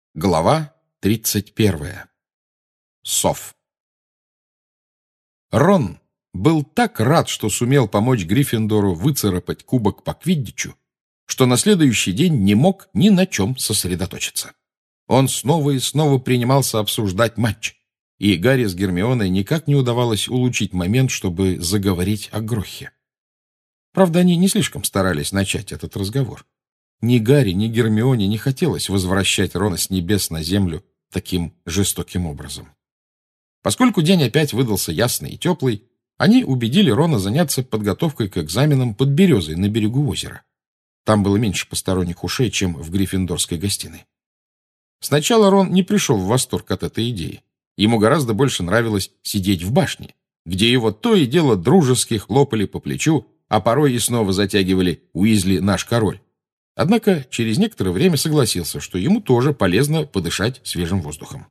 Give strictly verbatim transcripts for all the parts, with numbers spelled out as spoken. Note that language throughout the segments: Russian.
Глава тридцать первая. Сов. Рон был так рад, что сумел помочь Гриффиндору выцарапать кубок по квиддичу, что на следующий день не мог ни на чем сосредоточиться. Он снова и снова принимался обсуждать матч, и Гарри с Гермионой никак не удавалось улучшить момент, чтобы заговорить о Грохе. Правда, они не слишком старались начать этот разговор. Ни Гарри, ни Гермионе не хотелось возвращать Рона с небес на землю таким жестоким образом. Поскольку день опять выдался ясный и теплый, они убедили Рона заняться подготовкой к экзаменам под березой на берегу озера. Там было меньше посторонних ушей, чем в гриффиндорской гостиной. Сначала Рон не пришел в восторг от этой идеи. Ему гораздо больше нравилось сидеть в башне, где его то и дело дружески хлопали по плечу, а порой и снова затягивали «Уизли наш король». Однако через некоторое время согласился, что ему тоже полезно подышать свежим воздухом.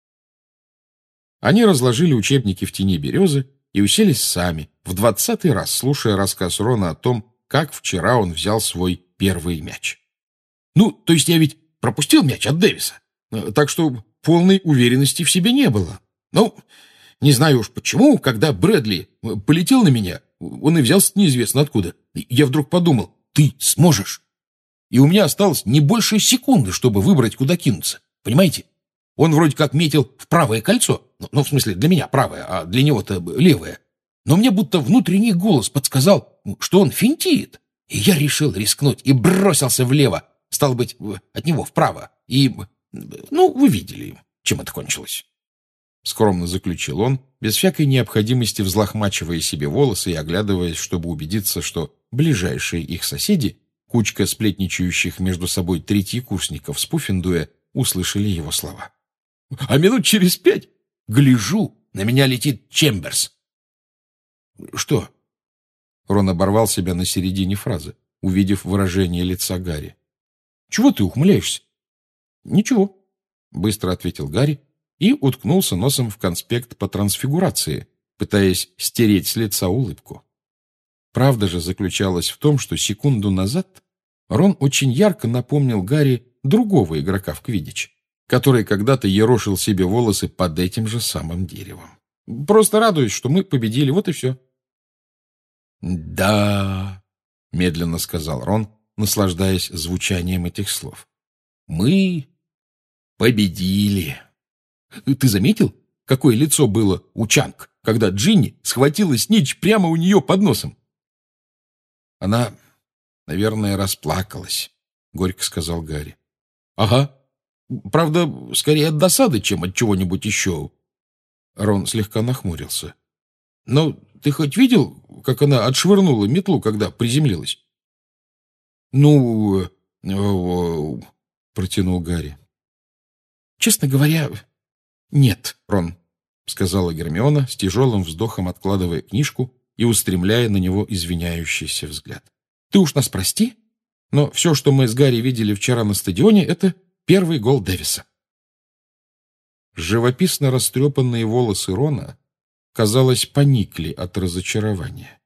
Они разложили учебники в тени березы и уселись сами, в двадцатый раз слушая рассказ Рона о том, как вчера он взял свой первый мяч. «Ну, то есть я ведь пропустил мяч от Дэвиса, так что полной уверенности в себе не было. Ну, не знаю уж почему, когда Брэдли полетел на меня, он и взялся неизвестно откуда. Я вдруг подумал, ты сможешь. И у меня осталось не больше секунды, чтобы выбрать, куда кинуться. Понимаете? Он вроде как метил в правое кольцо. Ну, в смысле, для меня правое, а для него-то левое. Но мне будто внутренний голос подсказал, что он финтит. И я решил рискнуть и бросился влево. Стало быть, от него вправо. И, ну, вы видели, чем это кончилось. Скромно заключил он, без всякой необходимости взлохмачивая себе волосы и оглядываясь, чтобы убедиться, что ближайшие их соседи, кучка сплетничающих между собой третьекурсников с Пуффендуя, услышали его слова. А минут через пять, гляжу, на меня летит Чемберс. Что? Рон оборвал себя на середине фразы, увидев выражение лица Гарри. Чего ты ухмыляешься? Ничего, быстро ответил Гарри и уткнулся носом в конспект по трансфигурации, пытаясь стереть с лица улыбку. Правда же заключалась в том, что секунду назад Рон очень ярко напомнил Гарри другого игрока в квиддич, который когда-то ерошил себе волосы под этим же самым деревом. Просто радуюсь, что мы победили, вот и все. «Да», — медленно сказал Рон, наслаждаясь звучанием этих слов. «Мы победили. Ты заметил, какое лицо было у Чанг, когда Джинни схватила снитч прямо у нее под носом?» «Она, наверное, расплакалась», — горько сказал Гарри. «Ага. Правда, скорее от досады, чем от чего-нибудь еще». Рон слегка нахмурился. «Но ты хоть видел, как она отшвырнула метлу, когда приземлилась?» «Ну...» — протянул Гарри. «Честно говоря, нет, Рон», — сказала Гермиона, с тяжелым вздохом откладывая книжку и устремляя на него извиняющийся взгляд. «Ты уж нас прости, но все, что мы с Гарри видели вчера на стадионе, это первый гол Дэвиса». Живописно растрепанные волосы Рона, казалось, поникли от разочарования.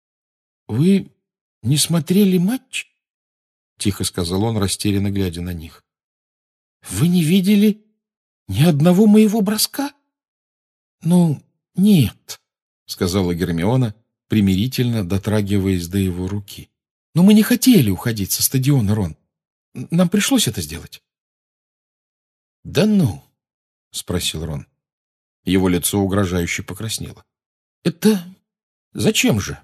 «Вы не смотрели матч?» — тихо сказал он, растерянно глядя на них. «Вы не видели ни одного моего броска?» «Ну, нет», — сказала Гермиона, примирительно дотрагиваясь до его руки. «Но мы не хотели уходить со стадиона, Рон. Нам пришлось это сделать». «Да ну?» — спросил Рон. Его лицо угрожающе покраснело. «Это зачем же?»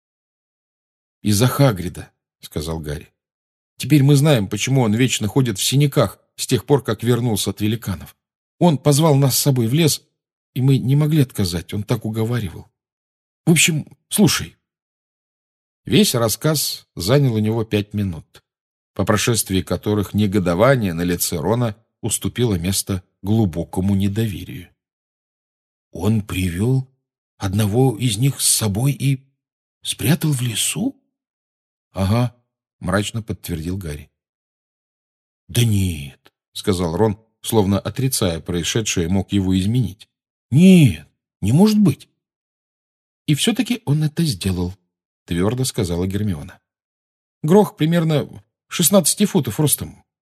«Из-за Хагрида», — сказал Гарри. «Теперь мы знаем, почему он вечно ходит в синяках с тех пор, как вернулся от великанов. Он позвал нас с собой в лес, и мы не могли отказать, он так уговаривал. В общем, слушай». Весь рассказ занял у него пять минут, по прошествии которых негодование на лице Рона уступило место глубокому недоверию. «Он привел одного из них с собой и спрятал в лесу?» «Ага», — мрачно подтвердил Гарри. «Да нет», — сказал Рон, словно отрицая происшедшее, мог его изменить. «Нет, не может быть». «И все-таки он это сделал», — твердо сказала Гермиона. «Грох примерно шестнадцати футов ростом.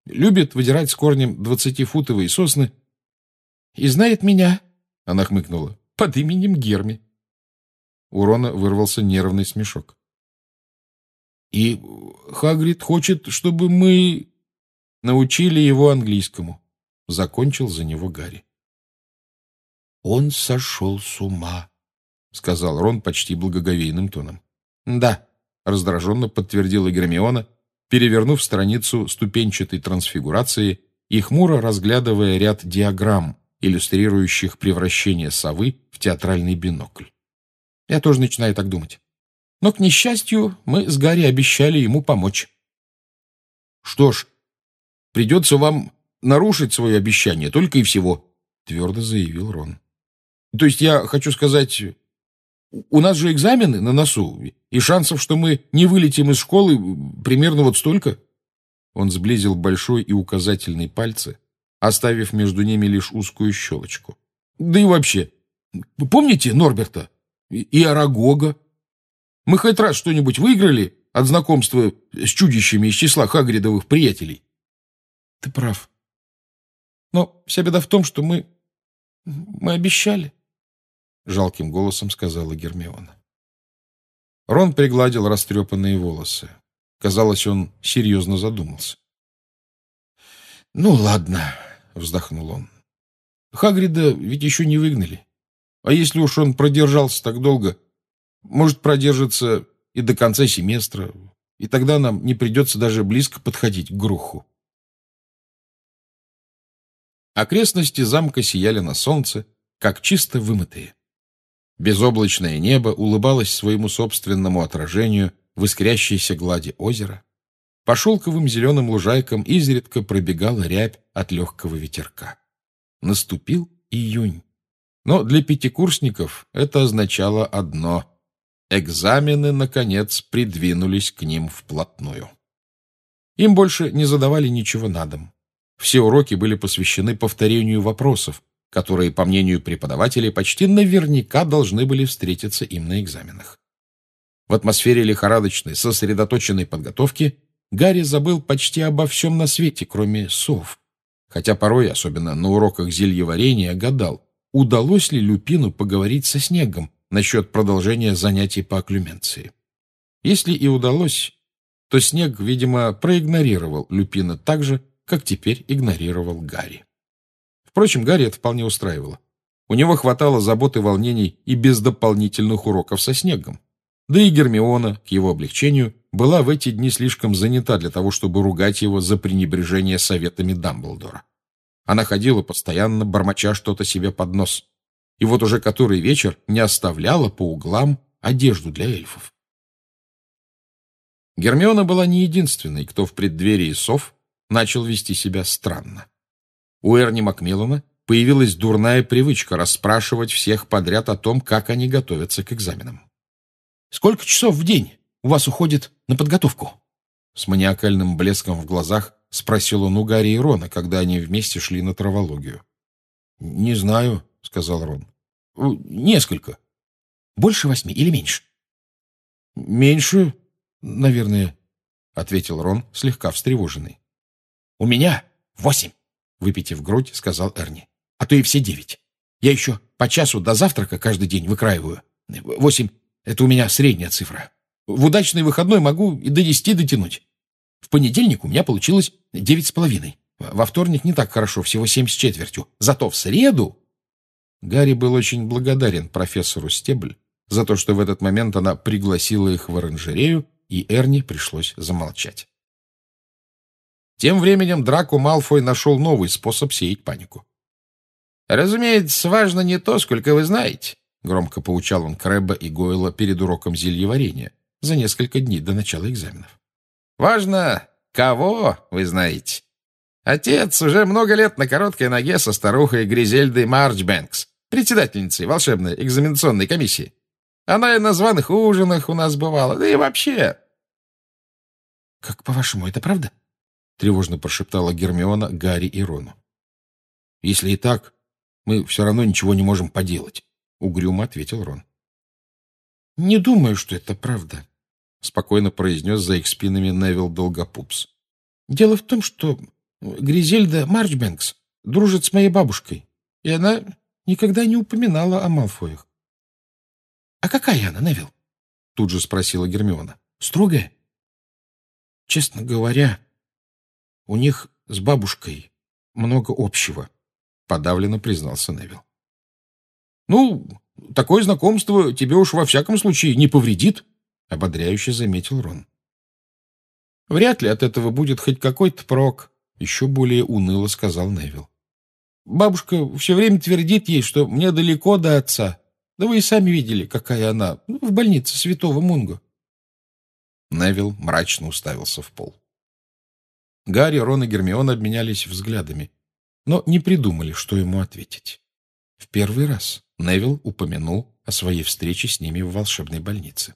Любит выдирать с корнем двадцатифутовые сосны. И знает меня, — она хмыкнула, — под именем Герми. У Рона вырвался нервный смешок. И Хагрид хочет, чтобы мы научили его английскому. Закончил за него Гарри. Он сошел с ума, — сказал Рон почти благоговейным тоном. Да, — раздраженно подтвердила Гермиона, перевернув страницу ступенчатой трансфигурации и хмуро разглядывая ряд диаграмм, иллюстрирующих превращение совы в театральный бинокль. Я тоже начинаю так думать. Но, к несчастью, мы с Гарри обещали ему помочь. Что ж, придется вам нарушить свое обещание, только и всего, — твердо заявил Рон. То есть я хочу сказать, у нас же экзамены на носу, и шансов, что мы не вылетим из школы, примерно вот столько. Он сблизил большой и указательный пальцы, оставив между ними лишь узкую щелочку. Да и вообще, помните Норберта и Арагога? Мы хоть раз что-нибудь выиграли от знакомства с чудищами из числа Хагридовых приятелей? Ты прав. Но вся беда в том, что мы... мы обещали. Жалким голосом сказала Гермиона. Рон пригладил растрепанные волосы. Казалось, он серьезно задумался. «Ну, ладно», — вздохнул он. «Хагрида ведь еще не выгнали. А если уж он продержался так долго, может, продержится и до конца семестра, и тогда нам не придется даже близко подходить к Груху». Окрестности замка сияли на солнце, как чисто вымытые. Безоблачное небо улыбалось своему собственному отражению в искрящейся глади озера. По шелковым зеленым лужайкам изредка пробегала рябь от легкого ветерка. Наступил июнь. Но для пятикурсников это означало одно — экзамены, наконец, придвинулись к ним вплотную. Им больше не задавали ничего на дом. Все уроки были посвящены повторению вопросов, которые, по мнению преподавателей, почти наверняка должны были встретиться им на экзаменах. В атмосфере лихорадочной, сосредоточенной подготовки Гарри забыл почти обо всем на свете, кроме сов, хотя порой, особенно на уроках зельеварения, гадал, удалось ли Люпину поговорить со Снегом насчет продолжения занятий по окклюменции. Если и удалось, то Снег, видимо, проигнорировал Люпина так же, как теперь игнорировал Гарри. Впрочем, Гарри это вполне устраивало. У него хватало забот и волнений и без дополнительных уроков со Снегом. Да и Гермиона, к его облегчению, была в эти дни слишком занята для того, чтобы ругать его за пренебрежение советами Дамблдора. Она ходила постоянно, бормоча что-то себе под нос. И вот уже который вечер не оставляла по углам одежду для эльфов. Гермиона была не единственной, кто в преддверии сов начал вести себя странно. У Эрни Макмиллана появилась дурная привычка расспрашивать всех подряд о том, как они готовятся к экзаменам. «Сколько часов в день у вас уходит на подготовку?» С маниакальным блеском в глазах спросил он у Гарри и Рона, когда они вместе шли на травологию. «Не знаю», — сказал Рон. «Несколько. Больше восьми или меньше?» «Меньше, наверное», — ответил Рон, слегка встревоженный. «У меня восемь», — выпитив грудь, сказал Эрни. «А то и все девять. Я еще по часу до завтрака каждый день выкраиваю. Восемь — это у меня средняя цифра. В удачный выходной могу и до десяти дотянуть. В понедельник у меня получилось девять с половиной. Во вторник не так хорошо, всего семь с четвертью. Зато в среду...» Гарри был очень благодарен профессору Стебль за то, что в этот момент она пригласила их в оранжерею, и Эрни пришлось замолчать. Тем временем Драко Малфой нашел новый способ сеять панику. «Разумеется, важно не то, сколько вы знаете», — громко поучал он Крэбба и Гойла перед уроком зельеварения за несколько дней до начала экзаменов. «Важно, кого вы знаете. Отец уже много лет на короткой ноге со старухой Гризельдой Марчбэнкс, председательницей волшебной экзаменационной комиссии. Она и на званых ужинах у нас бывала, да и вообще...» «Как, по-вашему, это правда?» — тревожно прошептала Гермиона Гарри и Рону. «Если и так, мы все равно ничего не можем поделать», — угрюмо ответил Рон. «Не думаю, что это правда», — спокойно произнес за их спинами Невилл Долгопупс. «Дело в том, что Гризельда Марчбэнкс дружит с моей бабушкой, и она никогда не упоминала о Малфоях. — А какая она, Невилл? — тут же спросила Гермиона. — Строгая? — Честно говоря, у них с бабушкой много общего, — подавленно признался Невилл. — Ну, такое знакомство тебе уж во всяком случае не повредит, — ободряюще заметил Рон. — Вряд ли от этого будет хоть какой-то прок, — еще более уныло сказал Невилл. — Бабушка все время твердит ей, что мне далеко до отца. Да вы и сами видели, какая она в больнице Святого Мунго. Невилл мрачно уставился в пол. Гарри, Рон и Гермиона обменялись взглядами, но не придумали, что ему ответить. В первый раз Невилл упомянул о своей встрече с ними в волшебной больнице.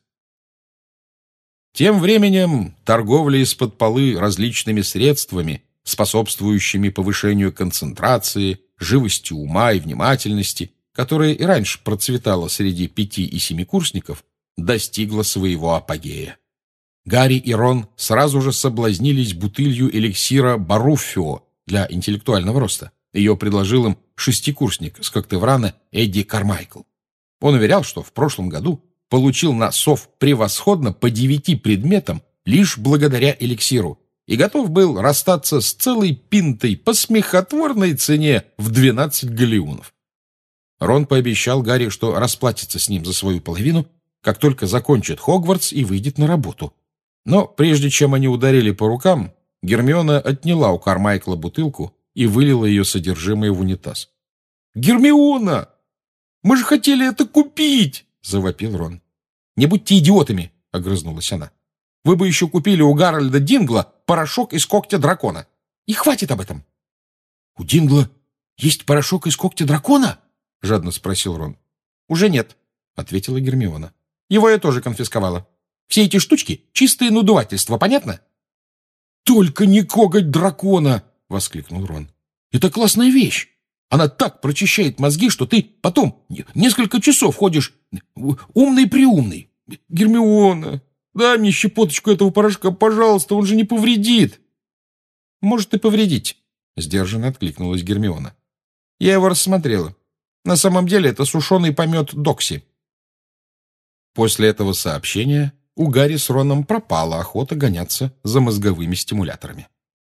Тем временем торговля из-под полы различными средствами, способствующими повышению концентрации, живости ума и внимательности, которая и раньше процветала среди пяти- и семикурсников, достигла своего апогея. Гарри и Рон сразу же соблазнились бутылью эликсира Баруффио для интеллектуального роста. Ее предложил им шестикурсник с Коктеврана Эдди Кармайкл. Он уверял, что в прошлом году получил на сов превосходно по девяти предметам лишь благодаря эликсиру и готов был расстаться с целой пинтой по смехотворной цене в двенадцать галеонов. Рон пообещал Гарри, что расплатится с ним за свою половину, как только закончит Хогвартс и выйдет на работу. Но прежде чем они ударили по рукам, Гермиона отняла у Кармайкла бутылку и вылила ее содержимое в унитаз. «Гермиона! Мы же хотели это купить!» — завопил Рон. «Не будьте идиотами!» — огрызнулась она. «Вы бы еще купили у Гарольда Дингла порошок из когтя дракона. И хватит об этом!» «У Дингла есть порошок из когтя дракона?» — жадно спросил Рон. «Уже нет», — ответила Гермиона. «Его я тоже конфисковала. Все эти штучки — чистое надувательство, понятно?» «Только не коготь дракона!» — воскликнул Рон. «Это классная вещь. Она так прочищает мозги, что ты потом несколько часов ходишь умный-приумный. Гермиона, дай мне щепоточку этого порошка, пожалуйста, он же не повредит». «Может и повредить», — сдержанно откликнулась Гермиона. «Я его рассмотрела. На самом деле это сушеный помет Докси». После этого сообщения у Гарри с Роном пропала охота гоняться за мозговыми стимуляторами.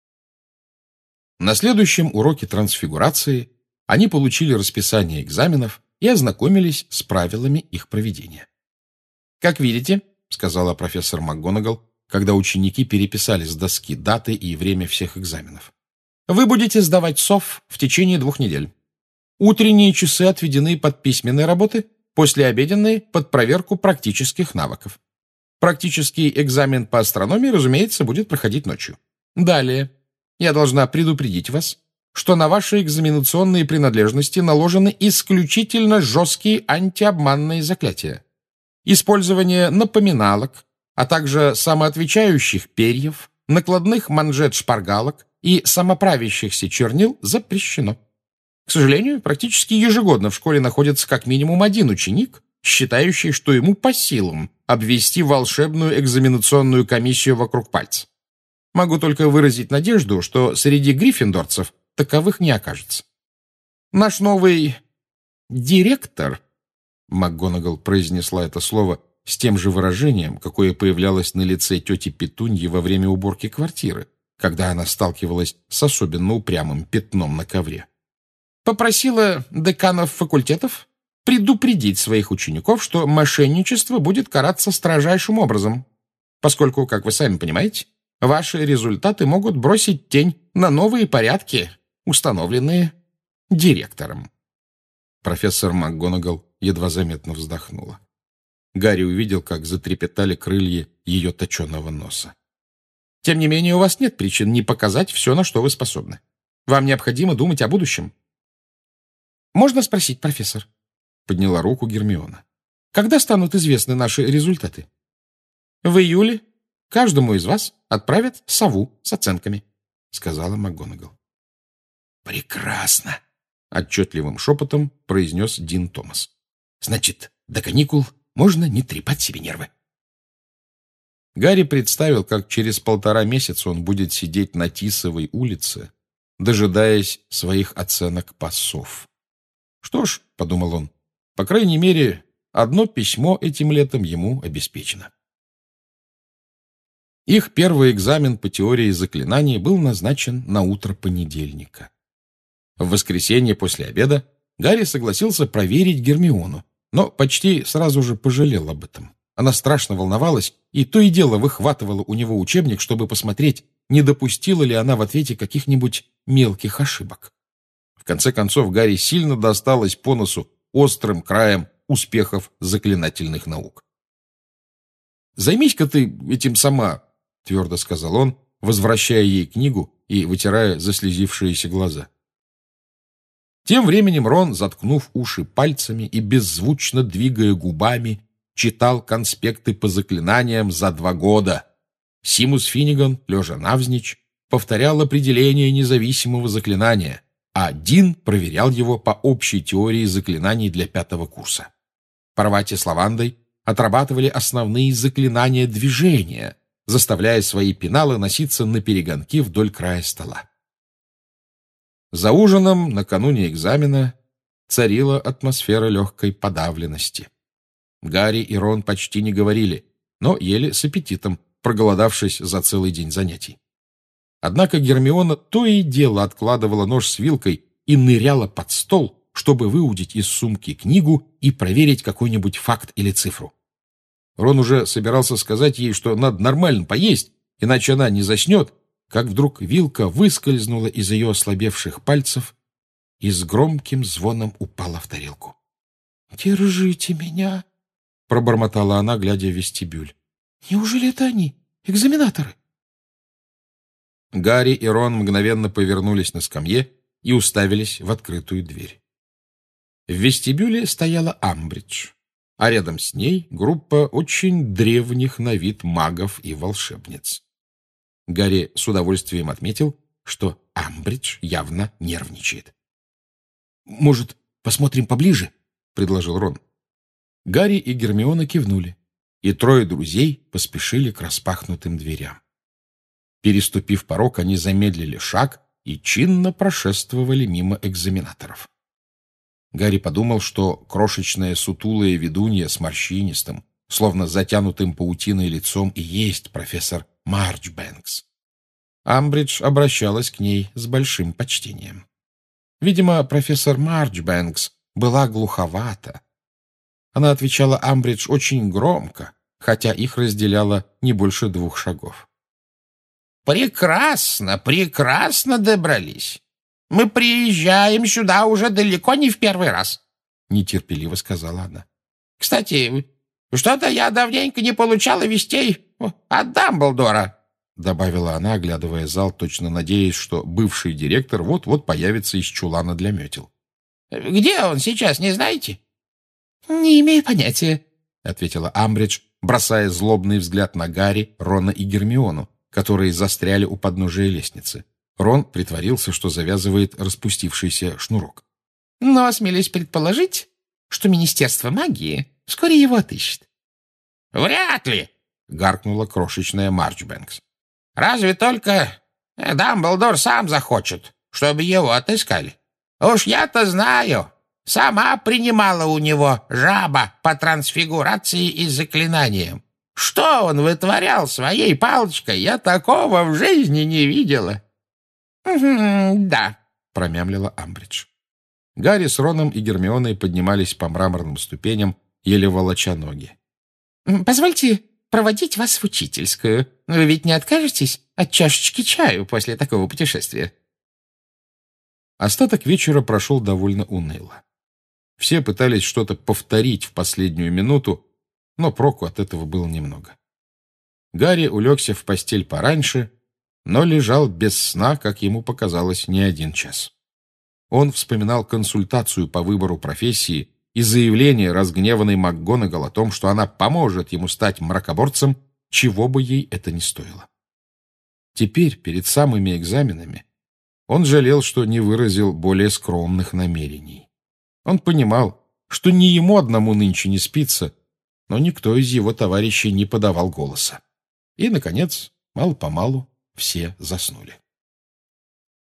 На следующем уроке трансфигурации они получили расписание экзаменов и ознакомились с правилами их проведения. «Как видите», — сказала профессор МакГонагал, когда ученики переписали с доски даты и время всех экзаменов, «вы будете сдавать сов в течение двух недель. Утренние часы отведены под письменные работы, послеобеденные — под проверку практических навыков. Практический экзамен по астрономии, разумеется, будет проходить ночью. Далее я должна предупредить вас, что на ваши экзаменационные принадлежности наложены исключительно жесткие антиобманные заклятия. Использование напоминалок, а также самоотвечающих перьев, накладных манжет-шпаргалок и самоправящихся чернил запрещено. К сожалению, практически ежегодно в школе находится как минимум один ученик, считающий, что ему по силам обвести волшебную экзаменационную комиссию вокруг пальца. Могу только выразить надежду, что среди гриффиндорцев таковых не окажется. Наш новый директор, МакГонагал произнесла это слово с тем же выражением, какое появлялось на лице тети Петуньи во время уборки квартиры, когда она сталкивалась с особенно упрямым пятном на ковре, попросила деканов факультетов предупредить своих учеников, что мошенничество будет караться строжайшим образом, поскольку, как вы сами понимаете, ваши результаты могут бросить тень на новые порядки, установленные директором. Профессор МакГонагал едва заметно вздохнула. Гарри увидел, как затрепетали крылья ее точеного носа. «Тем не менее, у вас нет причин не показать все, на что вы способны. Вам необходимо думать о будущем». «Можно спросить, профессор?» — подняла руку Гермиона. «Когда станут известны наши результаты?» «В июле каждому из вас отправят сову с оценками», — сказала МакГонагал. «Прекрасно!» — отчетливым шепотом произнес Дин Томас. «Значит, до каникул можно не трепать себе нервы». Гарри представил, как через полтора месяца он будет сидеть на Тисовой улице дожидаясь своих оценок пассов. «Что ж», — подумал он, — «по крайней мере, одно письмо этим летом ему обеспечено». Их первый экзамен по теории заклинаний был назначен на утро понедельника. В воскресенье после обеда Гарри согласился проверить Гермиону, но почти сразу же пожалел об этом. Она страшно волновалась и то и дело выхватывала у него учебник, чтобы посмотреть, не допустила ли она в ответе каких-нибудь мелких ошибок. В конце концов, Гарри сильно досталось по носу острым краем успехов заклинательных наук. «Займись-ка ты этим сама», — твердо сказал он, возвращая ей книгу и вытирая заслезившиеся глаза. Тем временем Рон, заткнув уши пальцами и беззвучно двигая губами, читал конспекты по заклинаниям за два года. Симус Финниган, лежа навзничь, повторял определение независимого заклинания, а Дин проверял его по общей теории заклинаний для пятого курса. Парвати с Лавандой отрабатывали основные заклинания движения, заставляя свои пеналы носиться наперегонки вдоль края стола. За ужином накануне экзамена царила атмосфера легкой подавленности. Гарри и Рон почти не говорили, но ели с аппетитом, проголодавшись за целый день занятий. Однако Гермиона то и дело откладывала нож с вилкой и ныряла под стол, чтобы выудить из сумки книгу и проверить какой-нибудь факт или цифру. Рон уже собирался сказать ей, что надо нормально поесть, иначе она не заснет, как вдруг вилка выскользнула из ее ослабевших пальцев и с громким звоном упала в тарелку. «Держите меня!» — пробормотала она, глядя в вестибюль. «Неужели это они, экзаменаторы?» Гарри и Рон мгновенно повернулись на скамье и уставились в открытую дверь. В вестибюле стояла Амбридж, а рядом с ней группа очень древних на вид магов и волшебниц. Гарри с удовольствием отметил, что Амбридж явно нервничает. «Может, посмотрим поближе?» — предложил Рон. Гарри и Гермиона кивнули, и трое друзей поспешили к распахнутым дверям. Переступив порог, они замедлили шаг и чинно прошествовали мимо экзаменаторов. Гарри подумал, что крошечная сутулая ведунья с морщинистым, словно затянутым паутиной лицом, и есть профессор Марчбэнкс. Амбридж обращалась к ней с большим почтением. Видимо, профессор Марчбэнкс была глуховата. Она отвечала Амбридж очень громко, хотя их разделяло не больше двух шагов. «Прекрасно, прекрасно добрались. Мы приезжаем сюда уже далеко не в первый раз», — нетерпеливо сказала она. «Кстати, что-то я давненько не получала вестей от Дамблдора», — добавила она, оглядывая зал, точно надеясь, что бывший директор вот-вот появится из чулана для метел. «Где он сейчас, не знаете?» «Не имею понятия», — ответила Амбридж, бросая злобный взгляд на Гарри, Рона и Гермиону, которые застряли у подножия лестницы. Рон притворился, что завязывает распустившийся шнурок. «Но осмелюсь предположить, что Министерство магии вскоре его отыщет». «Вряд ли!» — гаркнула крошечная Марчбэнкс. «Разве только Дамблдор сам захочет, чтобы его отыскали. Уж я-то знаю, сама принимала у него жаба по трансфигурации и заклинаниям. Что он вытворял своей палочкой, я такого в жизни не видела». «Да», — промямлила Амбридж. Гарри с Роном и Гермионой поднимались по мраморным ступеням, еле волоча ноги. «Позвольте проводить вас в учительскую. Вы ведь не откажетесь от чашечки чаю после такого путешествия?» Остаток вечера прошел довольно уныло. Все пытались что-то повторить в последнюю минуту, но проку от этого было немного. Гарри улегся в постель пораньше, но лежал без сна, как ему показалось, не один час. Он вспоминал консультацию по выбору профессии и заявление разгневанной МакГонагал о том, что она поможет ему стать мракоборцем, чего бы ей это ни стоило. Теперь, перед самыми экзаменами, он жалел, что не выразил более скромных намерений. Он понимал, что не ему одному нынче не спится, но никто из его товарищей не подавал голоса. И, наконец, мало-помалу все заснули.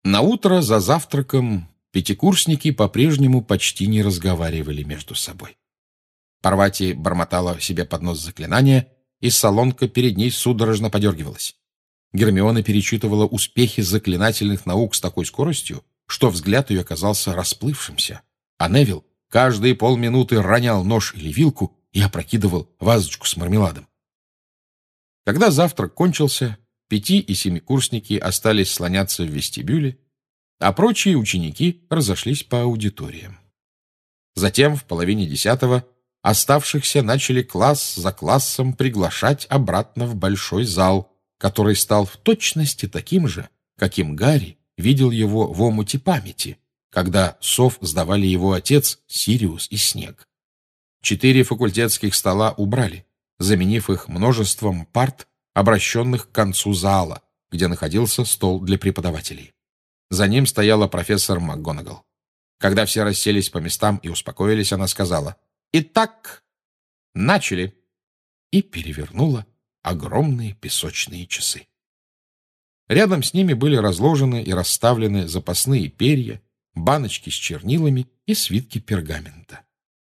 Наутро за завтраком пятикурсники по-прежнему почти не разговаривали между собой. Парвати бормотала себе под нос заклинания, и салонка перед ней судорожно подергивалась. Гермиона перечитывала успехи заклинательных наук с такой скоростью, что взгляд ее оказался расплывшимся, а Невилл каждые полминуты ронял нож или вилку и опрокидывал вазочку с мармеладом. Когда завтрак кончился, пяти- и семикурсники остались слоняться в вестибюле, а прочие ученики разошлись по аудиториям. Затем, в половине десятого, оставшихся начали класс за классом приглашать обратно в большой зал, который стал в точности таким же, каким Гарри видел его в омуте памяти, когда сов сдавали его отец, Сириус и Снег. Четыре факультетских стола убрали, заменив их множеством парт, обращенных к концу зала, где находился стол для преподавателей. За ним стояла профессор МакГонагал. Когда все расселись по местам и успокоились, она сказала: «Итак, начали!» и перевернула огромные песочные часы. Рядом с ними были разложены и расставлены запасные перья, баночки с чернилами и свитки пергамента.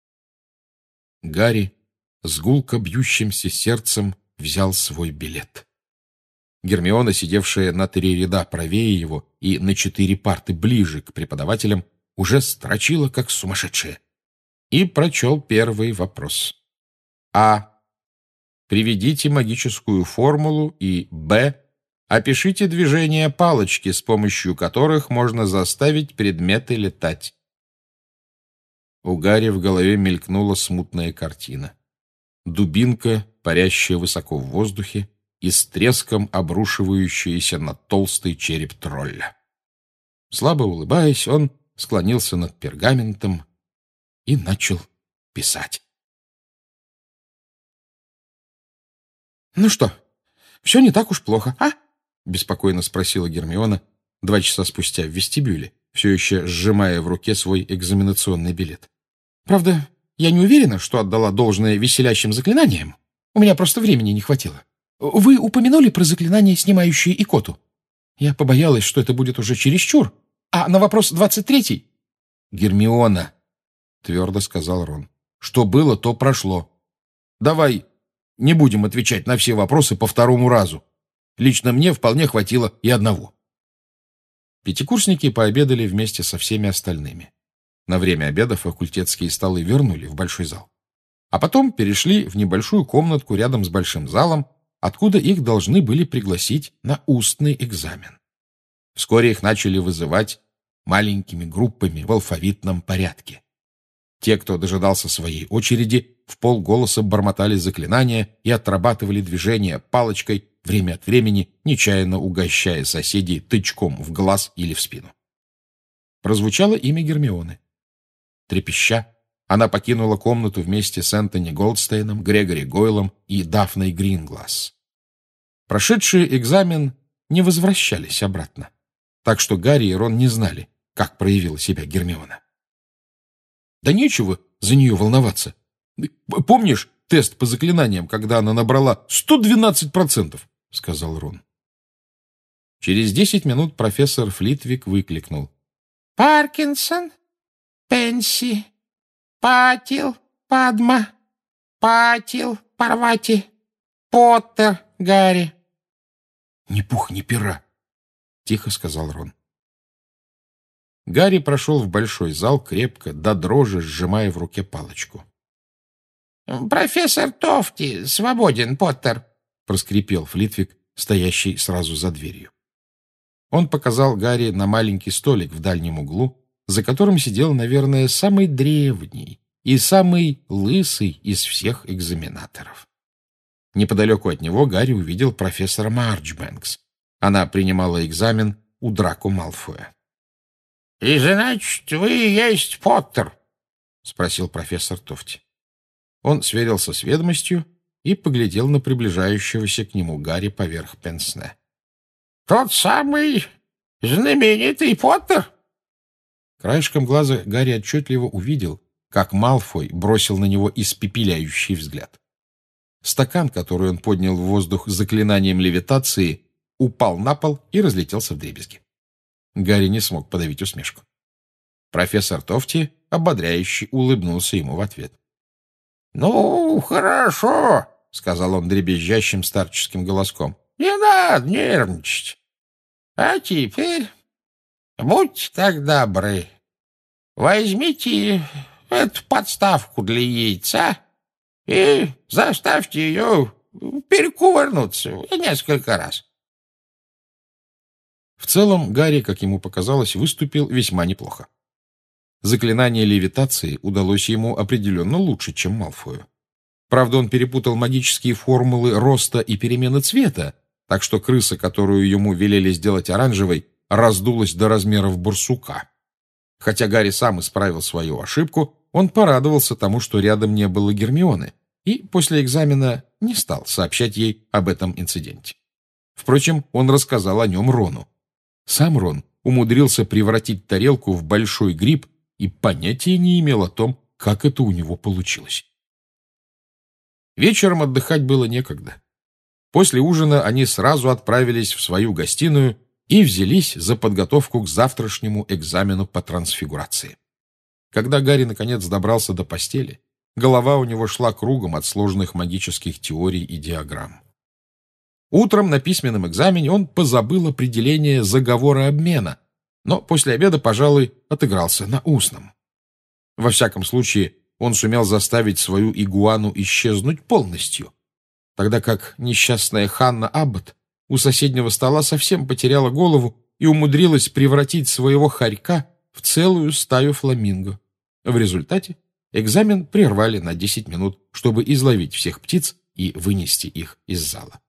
Гарри с гулко бьющимся сердцем взял свой билет. Гермиона, сидевшая на три ряда правее его и на четыре парты ближе к преподавателям, уже строчила, как сумасшедшая, и прочел первый вопрос. А. Приведите магическую формулу, и Б. Опишите движения палочки, с помощью которых можно заставить предметы летать. У Гарри в голове мелькнула смутная картина. Дубинка, парящая высоко в воздухе, и с треском обрушивающаяся на толстый череп тролля. Слабо улыбаясь, он склонился над пергаментом и начал писать. «Ну что, все не так уж плохо, а?» — беспокойно спросила Гермиона два часа спустя в вестибюле, все еще сжимая в руке свой экзаменационный билет. «Правда, я не уверена, что отдала должное веселящим заклинаниям. У меня просто времени не хватило. Вы упомянули про заклинание, снимающее икоту. Я побоялась, что это будет уже чересчур. А на вопрос двадцать третий...» «Гермиона», — твердо сказал Рон, — «что было, то прошло. Давай не будем отвечать на все вопросы по второму разу. Лично мне вполне хватило и одного». Пятикурсники пообедали вместе со всеми остальными. На время обеда факультетские столы вернули в большой зал. А потом перешли в небольшую комнатку рядом с большим залом, откуда их должны были пригласить на устный экзамен. Вскоре их начали вызывать маленькими группами в алфавитном порядке. Те, кто дожидался своей очереди, в полголоса бормотали заклинания и отрабатывали движения палочкой, время от времени нечаянно угощая соседей тычком в глаз или в спину. Прозвучало имя Гермионы. Трепеща, она покинула комнату вместе с Энтони Голдстейном, Грегори Гойлом и Дафной Грингласс. Прошедшие экзамен не возвращались обратно, так что Гарри и Рон не знали, как проявила себя Гермиона. «Да нечего за нее волноваться. Помнишь тест по заклинаниям, когда она набрала сто двенадцать процентов?» — сказал Рон. Через десять минут профессор Флитвик выкликнул: «Паркинсон, Пенси, Патил, Падма, Патил, Парвати, Поттер, Гарри». «Ни пуха, ни пера», — тихо сказал Рон. Гарри прошел в большой зал, крепко, до дрожи сжимая в руке палочку. «Профессор Тофти свободен, Поттер», — проскрипел Флитвик, стоящий сразу за дверью. Он показал Гарри на маленький столик в дальнем углу, за которым сидел, наверное, самый древний и самый лысый из всех экзаменаторов. Неподалеку от него Гарри увидел профессора Марчбэнкс. Она принимала экзамен у Драко Малфоя. — И значит, вы и есть Поттер? — спросил профессор Тофти. Он сверился с ведомостью и поглядел на приближающегося к нему Гарри поверх пенсне. — Тот самый знаменитый Поттер? Краешком глаза Гарри отчетливо увидел, как Малфой бросил на него испепеляющий взгляд. Стакан, который он поднял в воздух заклинанием левитации, упал на пол и разлетелся вдребезги. Гарри не смог подавить усмешку. Профессор Тофти ободряюще улыбнулся ему в ответ. — Ну, хорошо, — сказал он дребезжащим старческим голоском. — Не надо нервничать. А теперь будьте так добры. Возьмите эту подставку для яйца и заставьте ее перекувырнуться несколько раз. В целом, Гарри, как ему показалось, выступил весьма неплохо. Заклинание левитации удалось ему определенно лучше, чем Малфою. Правда, он перепутал магические формулы роста и перемены цвета, так что крыса, которую ему велели сделать оранжевой, раздулась до размеров барсука. Хотя Гарри сам исправил свою ошибку, он порадовался тому, что рядом не было Гермионы, и после экзамена не стал сообщать ей об этом инциденте. Впрочем, он рассказал о нем Рону. Сам Рон умудрился превратить тарелку в большой гриб и понятия не имел о том, как это у него получилось. Вечером отдыхать было некогда. После ужина они сразу отправились в свою гостиную и взялись за подготовку к завтрашнему экзамену по трансфигурации. Когда Гарри наконец добрался до постели, голова у него шла кругом от сложных магических теорий и диаграмм. Утром на письменном экзамене он позабыл определение заговора обмена, но после обеда, пожалуй, отыгрался на устном. Во всяком случае, он сумел заставить свою игуану исчезнуть полностью, тогда как несчастная Ханна Аббот у соседнего стола совсем потеряла голову и умудрилась превратить своего хорька в целую стаю фламинго. В результате экзамен прервали на десять минут, чтобы изловить всех птиц и вынести их из зала.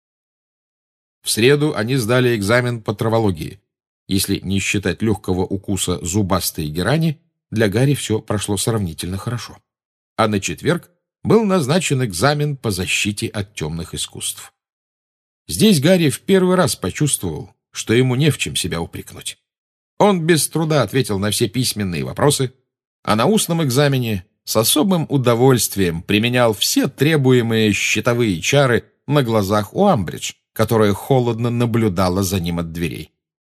В среду они сдали экзамен по травологии. Если не считать легкого укуса зубастой герани, для Гарри все прошло сравнительно хорошо. А на четверг был назначен экзамен по защите от темных искусств. Здесь Гарри в первый раз почувствовал, что ему не в чем себя упрекнуть. Он без труда ответил на все письменные вопросы, а на устном экзамене с особым удовольствием применял все требуемые щитовые чары на глазах у Амбридж, которая холодно наблюдала за ним от дверей.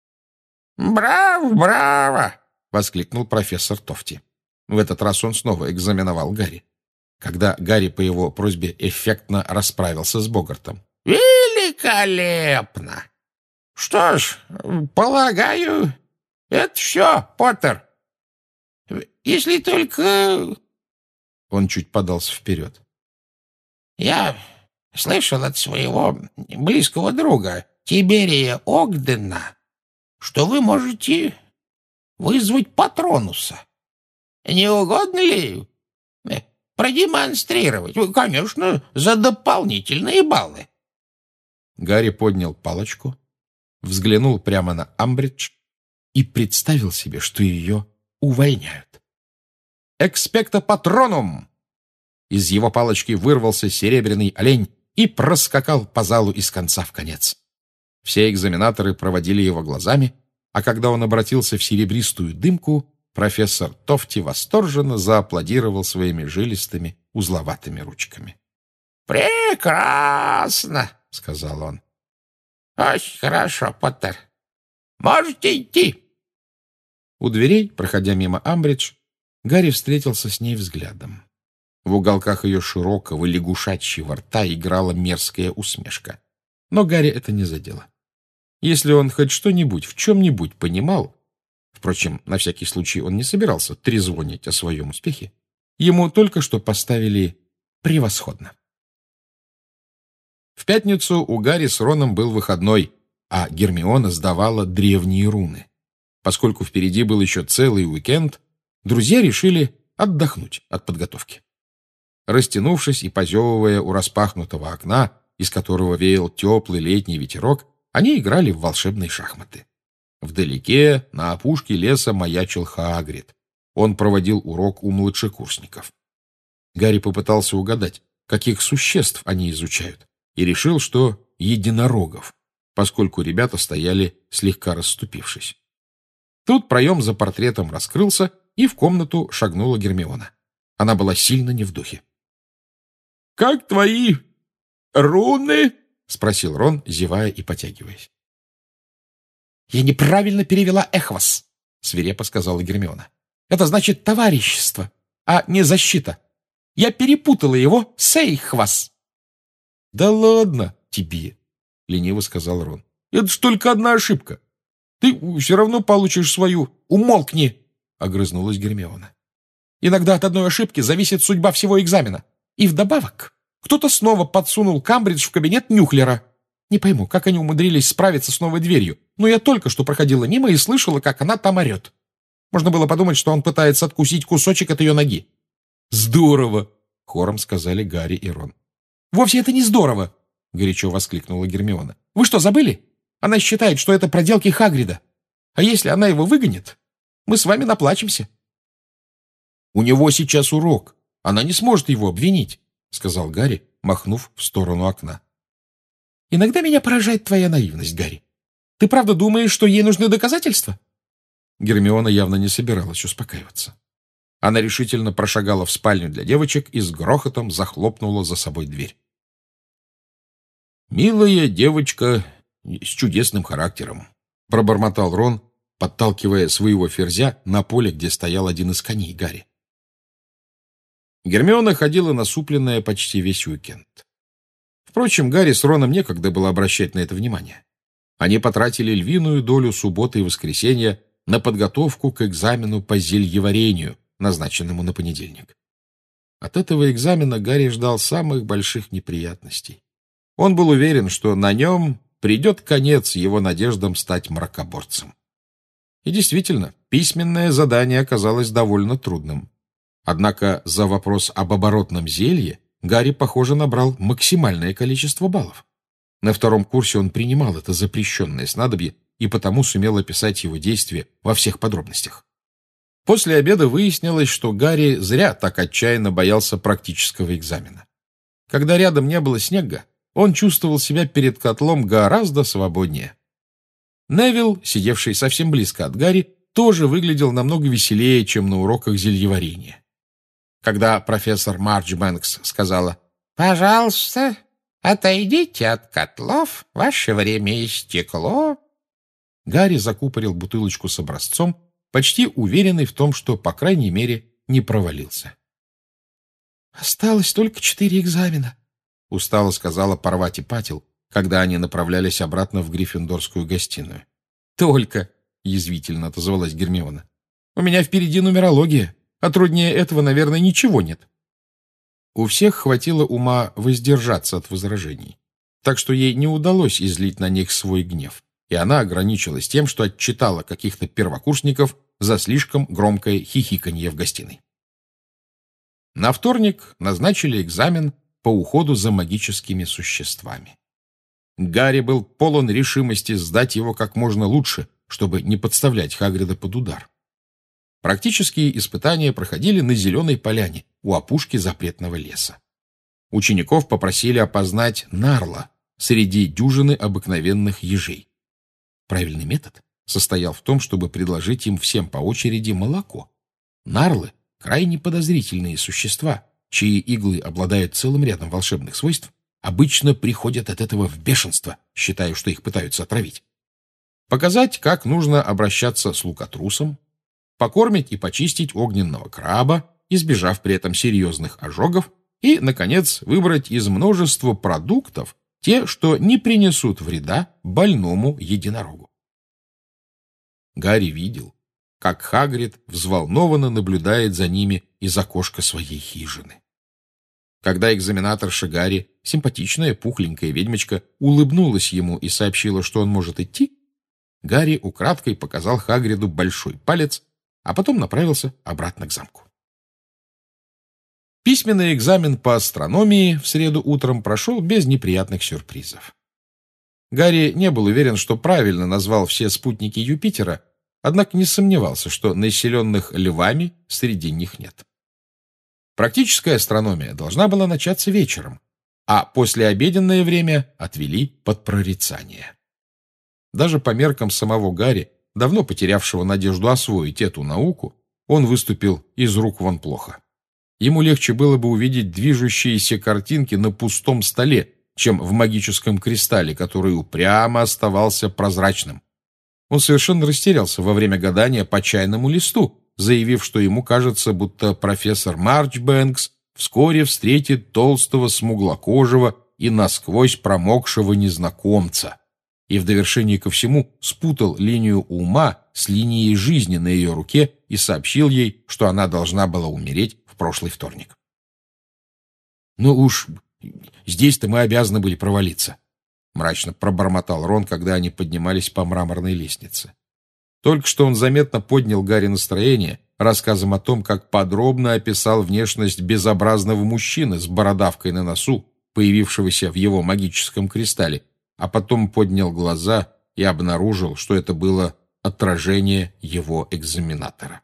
«Браво, браво!» — воскликнул профессор Тофти. В этот раз он снова экзаменовал Гарри, когда Гарри по его просьбе эффектно расправился с Богартом. «Великолепно! Что ж, полагаю, это все, Поттер. Если только...» Он чуть подался вперед. «Я слышал от своего близкого друга Тиберия Огдена, что вы можете вызвать Патронуса. Не угодно ли продемонстрировать? Конечно, за дополнительные баллы». Гарри поднял палочку, взглянул прямо на Амбридж и представил себе, что ее увольняют. «Экспекто патронум!» Из его палочки вырвался серебряный олень и проскакал по залу из конца в конец. Все экзаменаторы проводили его глазами, а когда он обратился в серебристую дымку, профессор Тофти восторженно зааплодировал своими жилистыми узловатыми ручками. «Прекрасно!» — сказал он. «Очень хорошо, Поттер. Можете идти». У дверей, проходя мимо Амбридж, Гарри встретился с ней взглядом. В уголках ее широкого лягушачьего рта играла мерзкая усмешка. Но Гарри это не задело. Если он хоть что-нибудь в чем-нибудь понимал, впрочем, на всякий случай он не собирался трезвонить о своем успехе, ему только что поставили «превосходно». В пятницу у Гарри с Роном был выходной, а Гермиона сдавала древние руны. Поскольку впереди был еще целый уикенд, друзья решили отдохнуть от подготовки. Растянувшись и позевывая у распахнутого окна, из которого веял теплый летний ветерок, они играли в волшебные шахматы. Вдалеке, на опушке леса, маячил Хагрид. Он проводил урок у младшекурсников. Гарри попытался угадать, каких существ они изучают, и решил, что единорогов, поскольку ребята стояли слегка расступившись. Тут проем за портретом раскрылся, и в комнату шагнула Гермиона. Она была сильно не в духе. — Как твои руны? — спросил Рон, зевая и потягиваясь. «Я неправильно перевела эхвос», — свирепо сказала Гермиона. «Это значит товарищество, а не защита. Я перепутала его с эйхвас». «Да ладно тебе», — лениво сказал Рон. «Это ж только одна ошибка. Ты все равно получишь свою». «Умолкни», — огрызнулась Гермиона. «Иногда от одной ошибки зависит судьба всего экзамена. И вдобавок кто-то снова подсунул Камбридж в кабинет Нюхлера. Не пойму, как они умудрились справиться с новой дверью, но я только что проходила мимо и слышала, как она там орет. Можно было подумать, что он пытается откусить кусочек от ее ноги». «Здорово!» — хором сказали Гарри и Рон. «Вовсе это не здорово!» — горячо воскликнула Гермиона. «Вы что, забыли? Она считает, что это проделки Хагрида. А если она его выгонит, мы с вами наплачемся». «У него сейчас урок. Она не сможет его обвинить», — сказал Гарри, махнув в сторону окна. «Иногда меня поражает твоя наивность, Гарри. Ты правда думаешь, что ей нужны доказательства?» Гермиона явно не собиралась успокаиваться. Она решительно прошагала в спальню для девочек и с грохотом захлопнула за собой дверь. «Милая девочка с чудесным характером», — пробормотал Рон, подталкивая своего ферзя на поле, где стоял один из коней Гарри. Гермиона ходила насупленная почти весь уикенд. Впрочем, Гарри с Роном некогда было обращать на это внимание. Они потратили львиную долю субботы и воскресенья на подготовку к экзамену по зельеварению, назначенному на понедельник. От этого экзамена Гарри ждал самых больших неприятностей. Он был уверен, что на нем придет конец его надеждам стать мракоборцем. И действительно, письменное задание оказалось довольно трудным. Однако за вопрос об оборотном зелье Гарри, похоже, набрал максимальное количество баллов. На втором курсе он принимал это запрещенное снадобье и потому сумел описать его действие во всех подробностях. После обеда выяснилось, что Гарри зря так отчаянно боялся практического экзамена. Когда рядом не было снега, он чувствовал себя перед котлом гораздо свободнее. Невилл, сидевший совсем близко от Гарри, тоже выглядел намного веселее, чем на уроках зельеварения. Когда профессор Марчбэнкс сказала: «Пожалуйста, отойдите от котлов, ваше время истекло», Гарри закупорил бутылочку с образцом, почти уверенный в том, что, по крайней мере, не провалился. «Осталось только четыре экзамена», — устало сказала Парвати Патил, когда они направлялись обратно в Гриффиндорскую гостиную. «Только», — язвительно отозвалась Гермиона, — «у меня впереди нумерология, а труднее этого, наверное, ничего нет». У всех хватило ума воздержаться от возражений, так что ей не удалось излить на них свой гнев, и она ограничилась тем, что отчитала каких-то первокурсников за слишком громкое хихиканье в гостиной. На вторник назначили экзамен по уходу за магическими существами. Гарри был полон решимости сдать его как можно лучше, чтобы не подставлять Хагрида под удар. Практические испытания проходили на Зеленой поляне, у опушки запретного леса. Учеников попросили опознать нарла среди дюжины обыкновенных ежей. Правильный метод состоял в том, чтобы предложить им всем по очереди молоко. Нарлы — крайне подозрительные существа, чьи иглы обладают целым рядом волшебных свойств, обычно приходят от этого в бешенство, считая, что их пытаются отравить. Показать, как нужно обращаться с лукотрусом, покормить и почистить огненного краба, избежав при этом серьезных ожогов, и, наконец, выбрать из множества продуктов те, что не принесут вреда больному единорогу. Гарри видел, как Хагрид взволнованно наблюдает за ними из окошка своей хижины. Когда экзаменаторша Гарри, симпатичная пухленькая ведьмочка, улыбнулась ему и сообщила, что он может идти, Гарри украдкой показал Хагриду большой палец, а потом направился обратно к замку. Письменный экзамен по астрономии в среду утром прошел без неприятных сюрпризов. Гарри не был уверен, что правильно назвал все спутники Юпитера, однако не сомневался, что населенных львами среди них нет. Практическая астрономия должна была начаться вечером, а послеобеденное время отвели под прорицание. Даже по меркам самого Гарри, давно потерявшего надежду освоить эту науку, он выступил из рук вон плохо. Ему легче было бы увидеть движущиеся картинки на пустом столе, чем в магическом кристалле, который упрямо оставался прозрачным. Он совершенно растерялся во время гадания по чайному листу, заявив, что ему кажется, будто профессор Марчбэнкс вскоре встретит толстого, смуглокожего и насквозь промокшего незнакомца, и в довершение ко всему спутал линию ума с линией жизни на ее руке и сообщил ей, что она должна была умереть в прошлый вторник. «Ну уж здесь-то мы обязаны были провалиться», — мрачно пробормотал Рон, когда они поднимались по мраморной лестнице. Только что он заметно поднял Гарри настроение рассказом о том, как подробно описал внешность безобразного мужчины с бородавкой на носу, появившегося в его магическом кристалле, а потом поднял глаза и обнаружил, что это было отражение его экзаменатора.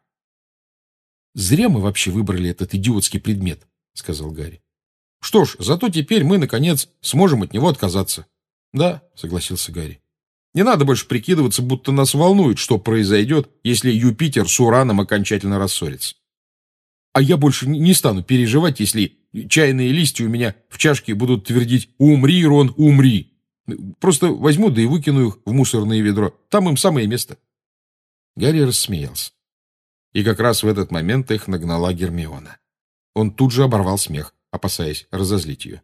«Зря мы вообще выбрали этот идиотский предмет», — сказал Гарри. «Что ж, зато теперь мы, наконец, сможем от него отказаться». «Да», — согласился Гарри. «Не надо больше прикидываться, будто нас волнует, что произойдет, если Юпитер с Ураном окончательно рассорится. А я больше не стану переживать, если чайные листья у меня в чашке будут твердить «Умри, Рон, умри». Просто возьму да и выкину их в мусорное ведро. Там им самое место». Гарри рассмеялся. И как раз в этот момент их нагнала Гермиона. Он тут же оборвал смех, опасаясь разозлить ее.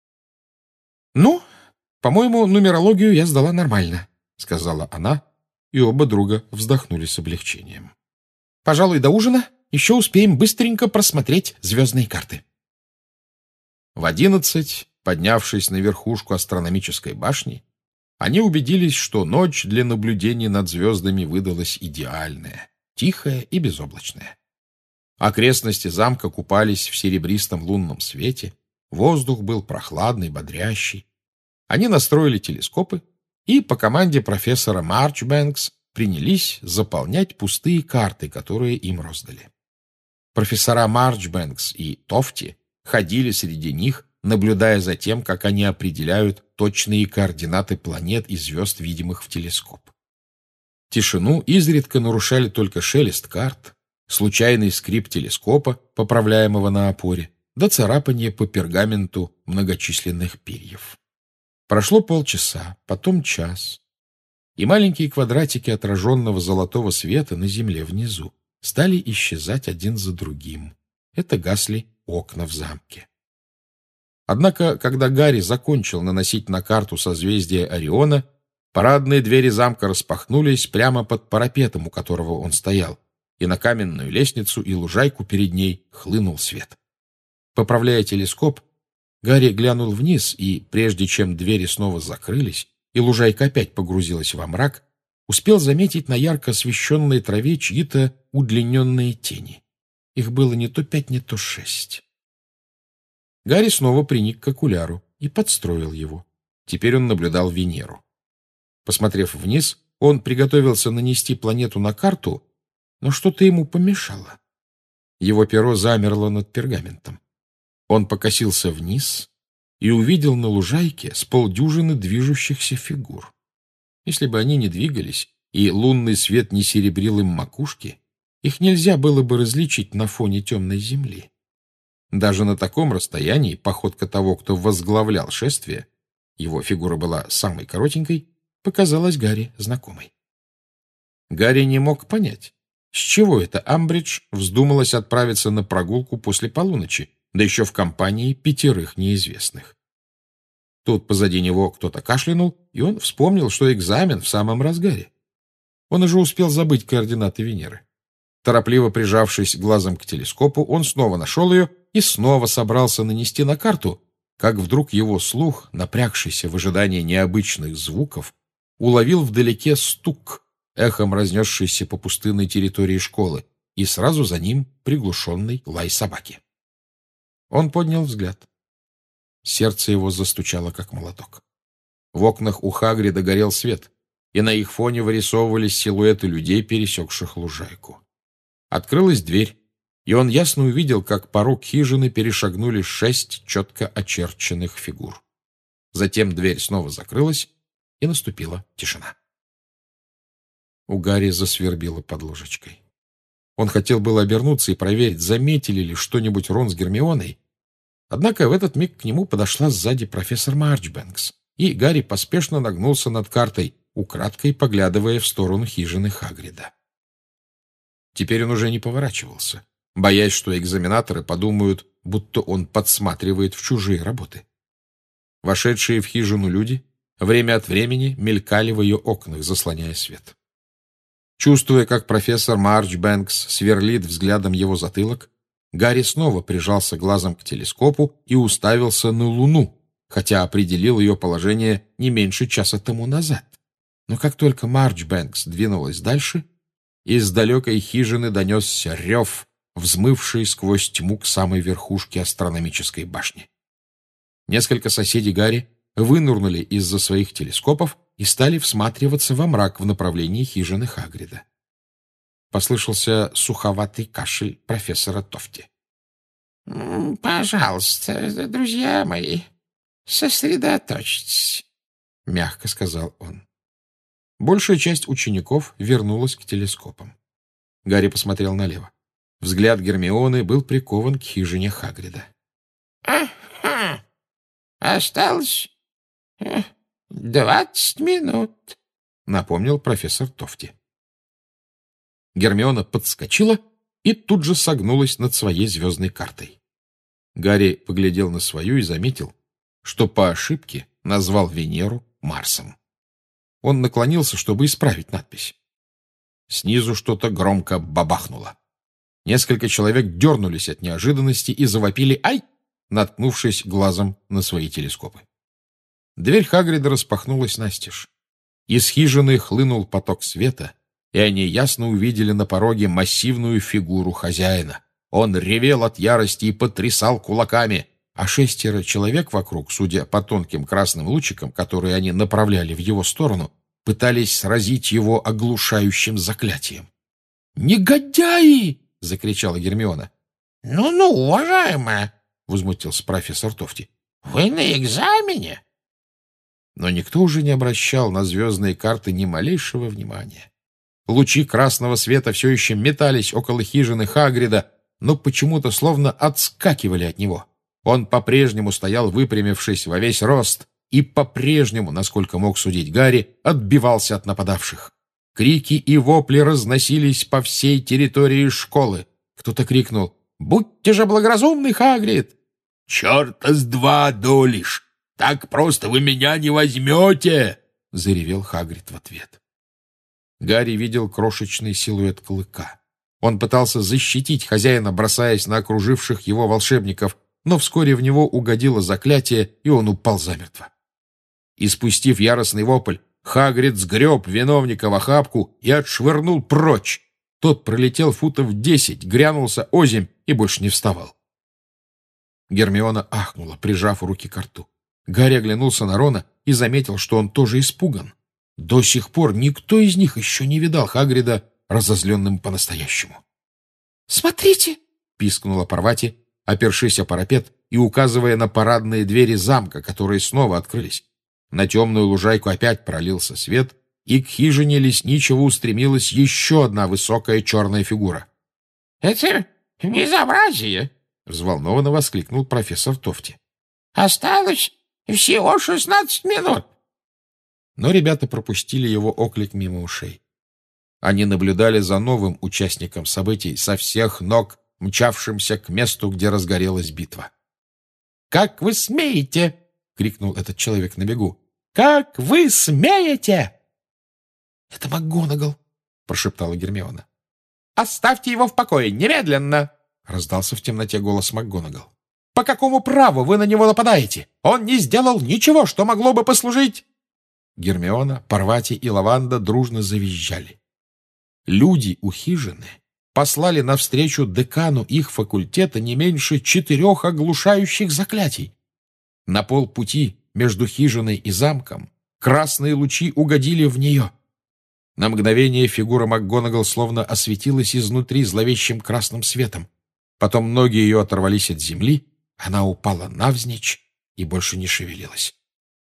«Ну, по-моему, нумерологию я сдала нормально», — сказала она, и оба друга вздохнули с облегчением. «Пожалуй, до ужина еще успеем быстренько просмотреть звездные карты». В одиннадцать, поднявшись на верхушку астрономической башни, они убедились, что ночь для наблюдений над звездами выдалась идеальная, тихая и безоблачная. Окрестности замка купались в серебристом лунном свете, воздух был прохладный, бодрящий. Они настроили телескопы и по команде профессора Марчбэнкс принялись заполнять пустые карты, которые им роздали. Профессора Марчбэнкс и Тофти ходили среди них, наблюдая за тем, как они определяют точные координаты планет и звезд, видимых в телескоп. Тишину изредка нарушали только шелест карт, случайный скрип телескопа, поправляемого на опоре, да царапанье по пергаменту многочисленных перьев. Прошло полчаса, потом час, и маленькие квадратики отраженного золотого света на земле внизу стали исчезать один за другим. Это гасли окна в замке. Однако, когда Гарри закончил наносить на карту созвездие Ориона, парадные двери замка распахнулись прямо под парапетом, у которого он стоял, и на каменную лестницу и лужайку перед ней хлынул свет. Поправляя телескоп, Гарри глянул вниз, и, прежде чем двери снова закрылись, и лужайка опять погрузилась во мрак, успел заметить на ярко освещенной траве чьи-то удлиненные тени. Их было не то пять, не то шесть. Гарри снова приник к окуляру и подстроил его. Теперь он наблюдал Венеру. Посмотрев вниз, он приготовился нанести планету на карту, но что-то ему помешало. Его перо замерло над пергаментом. Он покосился вниз и увидел на лужайке с полдюжины движущихся фигур. Если бы они не двигались, и лунный свет не серебрил им макушки, их нельзя было бы различить на фоне темной земли. Даже на таком расстоянии походка того, кто возглавлял шествие, его фигура была самой коротенькой, показалась Гарри знакомой. Гарри не мог понять, с чего это Амбридж вздумалась отправиться на прогулку после полуночи, да еще в компании пятерых неизвестных. Тут позади него кто-то кашлянул, и он вспомнил, что экзамен в самом разгаре. Он уже успел забыть координаты Венеры. Торопливо прижавшись глазом к телескопу, он снова нашел ее и снова собрался нанести на карту, как вдруг его слух, напрягшийся в ожидании необычных звуков, уловил вдалеке стук, эхом разнесшийся по пустынной территории школы, и сразу за ним приглушенный лай собаки. Он поднял взгляд. Сердце его застучало, как молоток. В окнах у Хагрида горел свет, и на их фоне вырисовывались силуэты людей, пересекших лужайку. Открылась дверь, и он ясно увидел, как порог хижины перешагнули шесть четко очерченных фигур. Затем дверь снова закрылась, и наступила тишина. У Гарри засвербило под ложечкой. Он хотел было обернуться и проверить, заметили ли что-нибудь Рон с Гермионой, однако в этот миг к нему подошла сзади профессор Марчбэнкс, и Гарри поспешно нагнулся над картой, украдкой поглядывая в сторону хижины Хагрида. Теперь он уже не поворачивался, боясь, что экзаменаторы подумают, будто он подсматривает в чужие работы. Вошедшие в хижину люди время от времени мелькали в ее окнах, заслоняя свет. Чувствуя, как профессор Марчбэнкс сверлит взглядом его затылок, Гарри снова прижался глазом к телескопу и уставился на Луну, хотя определил ее положение не меньше часа тому назад. Но как только Марчбэнкс двинулась дальше, из далекой хижины донесся рев, взмывший сквозь тьму к самой верхушке астрономической башни. Несколько соседей Гарри вынырнули из-за своих телескопов и стали всматриваться во мрак в направлении хижины Хагрида. Послышался суховатый кашель профессора Тофти. — Пожалуйста, друзья мои, сосредоточьтесь, — мягко сказал он. Большая часть учеников вернулась к телескопам. Гарри посмотрел налево. Взгляд Гермионы был прикован к хижине Хагрида. — Ага, осталось двадцать минут, — напомнил профессор Тофти. Гермиона подскочила и тут же согнулась над своей звездной картой. Гарри поглядел на свою и заметил, что по ошибке назвал Венеру Марсом. Он наклонился, чтобы исправить надпись. Снизу что-то громко бабахнуло. Несколько человек дернулись от неожиданности и завопили «Ай!», наткнувшись глазом на свои телескопы. Дверь Хагрида распахнулась настежь. Из хижины хлынул поток света, и они ясно увидели на пороге массивную фигуру хозяина. Он ревел от ярости и потрясал кулаками, а шестеро человек вокруг, судя по тонким красным лучикам, которые они направляли в его сторону, пытались сразить его оглушающим заклятием. «Негодяи!» — закричала Гермиона. «Ну-ну, уважаемая!» — возмутился профессор Тофти. «Вы на экзамене?» Но никто уже не обращал на звездные карты ни малейшего внимания. Лучи красного света все еще метались около хижины Хагрида, но почему-то словно отскакивали от него. Он по-прежнему стоял, выпрямившись во весь рост, и по-прежнему, насколько мог судить Гарри, отбивался от нападавших. Крики и вопли разносились по всей территории школы. Кто-то крикнул «Будьте же благоразумны, Хагрид!» «Черта с два, Дулиш! Так просто вы меня не возьмете!» — заревел Хагрид в ответ. Гарри видел крошечный силуэт клыка. Он пытался защитить хозяина, бросаясь на окруживших его волшебников, но вскоре в него угодило заклятие, и он упал замертво. Испустив яростный вопль, Хагрид сгреб виновника в охапку и отшвырнул прочь. Тот пролетел футов десять, грянулся озимь и больше не вставал. Гермиона ахнула, прижав руки к рту. Гарри оглянулся на Рона и заметил, что он тоже испуган. До сих пор никто из них еще не видал Хагрида разозленным по-настоящему. «Смотрите!» — пискнула Парвати, опершись о парапет и указывая на парадные двери замка, которые снова открылись. На темную лужайку опять пролился свет, и к хижине лесничего устремилась еще одна высокая черная фигура. — Это безобразие! — взволнованно воскликнул профессор Тофти. — Осталось всего шестнадцать минут. Но ребята пропустили его оклик мимо ушей. Они наблюдали за новым участником событий со всех ног, мчавшимся к месту, где разгорелась битва. «Как вы смеете!» — крикнул этот человек на бегу. «Как вы смеете!» «Это МакГонагал!» — прошептала Гермиона. «Оставьте его в покое, немедленно!» — раздался в темноте голос МакГонагал. «По какому праву вы на него нападаете? Он не сделал ничего, что могло бы послужить!» Гермиона, Парвати и Лаванда дружно завизжали. Люди у хижины послали навстречу декану их факультета не меньше четырех оглушающих заклятий. На полпути между хижиной и замком красные лучи угодили в нее. На мгновение фигура МакГонагал словно осветилась изнутри зловещим красным светом. Потом ноги ее оторвались от земли, она упала навзничь и больше не шевелилась.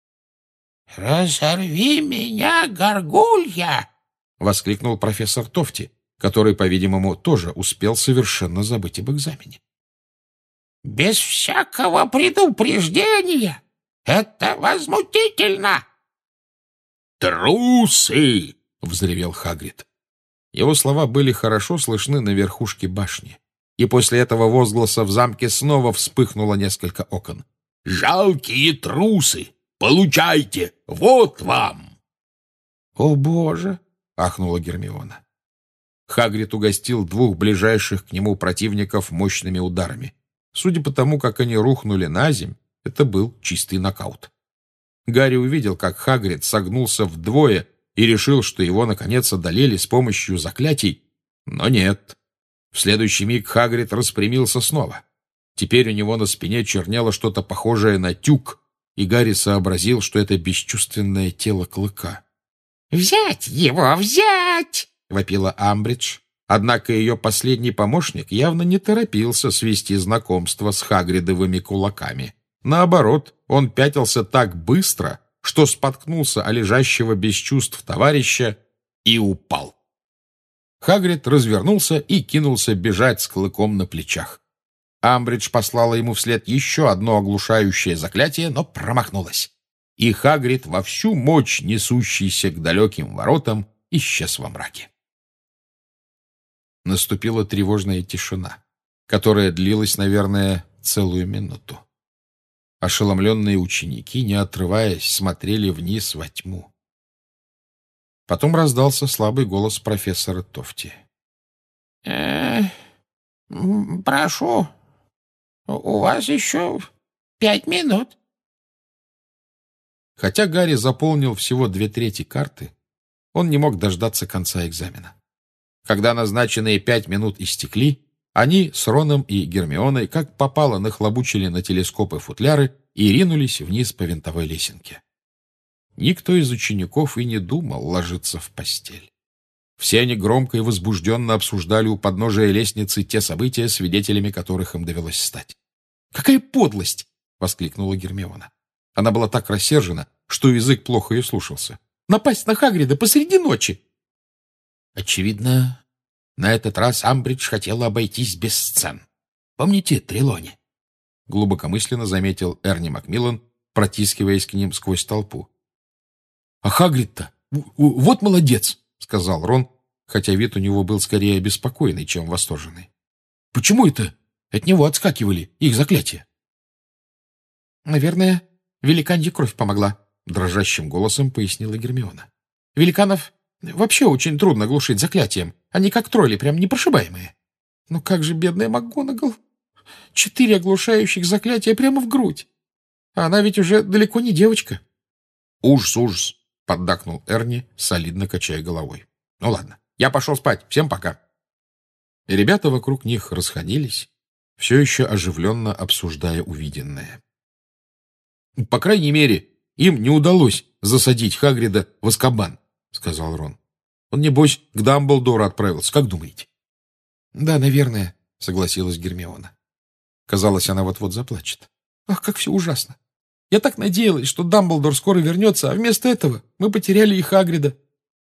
«Разорви меня, горгулья!» — воскликнул профессор Тофти, который, по-видимому, тоже успел совершенно забыть об экзамене. «Без всякого предупреждения! Это возмутительно!» «Трусы!» — взревел Хагрид. Его слова были хорошо слышны на верхушке башни, и после этого возгласа в замке снова вспыхнуло несколько окон. «Жалкие трусы! Получайте! Вот вам!» «О, Боже!» — ахнула Гермиона. Хагрид угостил двух ближайших к нему противников мощными ударами. Судя по тому, как они рухнули на земь, это был чистый нокаут. Гарри увидел, как Хагрид согнулся вдвое и решил, что его, наконец, одолели с помощью заклятий. Но нет. В следующий миг Хагрид распрямился снова. Теперь у него на спине чернело что-то похожее на тюк, и Гарри сообразил, что это бесчувственное тело Клыка. «Взять его, взять!» — вопила Амбридж. Однако ее последний помощник явно не торопился свести знакомство с хагридовыми кулаками. Наоборот, он пятился так быстро, что споткнулся о лежащего без чувств товарища и упал. Хагрид развернулся и кинулся бежать с Клыком на плечах. Амбридж послала ему вслед еще одно оглушающее заклятие, но промахнулась. И Хагрид во всю мощь, несущийся к далеким воротам, исчез во мраке. Наступила тревожная тишина, которая длилась, наверное, целую минуту. Ошеломленные ученики, не отрываясь, смотрели вниз во тьму. Потом раздался слабый голос профессора Тофти. Э, прошу, у вас еще пять минут. Хотя Гарри заполнил всего две трети карты, он не мог дождаться конца экзамена. Когда назначенные пять минут истекли, они с Роном и Гермионой как попало нахлобучили на телескопы футляры и ринулись вниз по винтовой лесенке. Никто из учеников и не думал ложиться в постель. Все они громко и возбужденно обсуждали у подножия лестницы те события, свидетелями которых им довелось стать. «Какая подлость!» — воскликнула Гермиона. Она была так рассержена, что язык плохо ее слушался. «Напасть на Хагрида посреди ночи!» Очевидно, на этот раз Амбридж хотела обойтись без сцен. Помните Трелони? Глубокомысленно заметил Эрни Макмиллан, протискиваясь к ним сквозь толпу. — А Хагрид-то вот молодец, — сказал Рон, хотя вид у него был скорее обеспокоенный, чем восторженный. — Почему это от него отскакивали их заклятия? — Наверное, великанья кровь помогла, — дрожащим голосом пояснила Гермиона. — Великанов вообще очень трудно глушить заклятием. Они как тролли, прям непрошибаемые. Но как же бедная МакГонагал? Четыре оглушающих заклятия прямо в грудь. А она ведь уже далеко не девочка. Ужас, ужас, поддакнул Эрни, солидно качая головой. Ну ладно, я пошел спать. Всем пока. И ребята вокруг них расходились, все еще оживленно обсуждая увиденное. По крайней мере, им не удалось засадить Хагрида в Азкабан, — сказал Рон. — Он, небось, к Дамблдору отправился. Как думаете? — Да, наверное, — согласилась Гермиона. Казалось, она вот-вот заплачет. — Ах, как все ужасно! Я так надеялась, что Дамблдор скоро вернется, а вместо этого мы потеряли и Хагрида.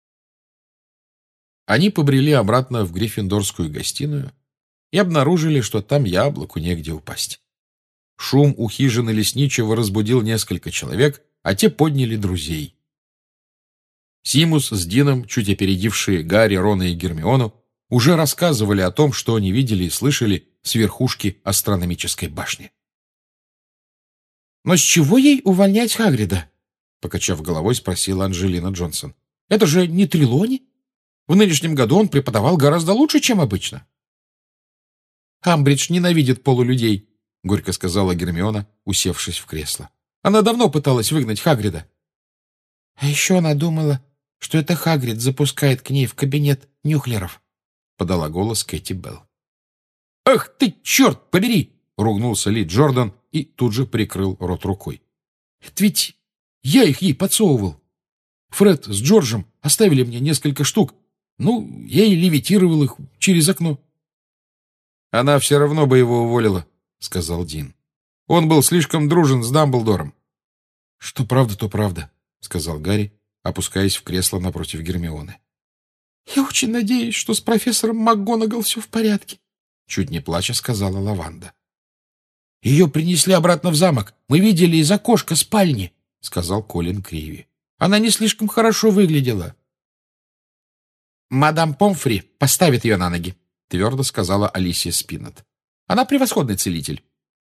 Они побрели обратно в Гриффиндорскую гостиную и обнаружили, что там яблоку негде упасть. Шум у хижины лесничего разбудил несколько человек, а те подняли друзей. Симус с Дином, чуть опередившие Гарри, Рона и Гермиону, уже рассказывали о том, что они видели и слышали с верхушки астрономической башни. «Но с чего ей увольнять Хагрида?» — покачав головой, спросила Анджелина Джонсон. «Это же не Трелони? В нынешнем году он преподавал гораздо лучше, чем обычно». «Амбридж ненавидит полулюдей», — горько сказала Гермиона, усевшись в кресло. «Она давно пыталась выгнать Хагрида». «А еще она думала, что это Хагрид запускает к ней в кабинет нюхлеров», — подала голос Кэти Белл. «Ах ты, черт побери!» — ругнулся Ли Джордан и тут же прикрыл рот рукой. «Это ведь я их ей подсовывал. Фред с Джорджем оставили мне несколько штук. Ну, я и левитировал их через окно». «Она все равно бы его уволила», — сказал Дин. «Он был слишком дружен с Дамблдором». «Что правда, то правда», — сказал Гарри, опускаясь в кресло напротив Гермионы. «Я очень надеюсь, что с профессором МакГонагал все в порядке», — чуть не плача сказала Лаванда. «Ее принесли обратно в замок. Мы видели из окошка спальни», — сказал Колин Криви. Она не слишком хорошо выглядела. «Мадам Помфри поставит ее на ноги», — твердо сказала Алисия Спиннет. «Она превосходный целитель».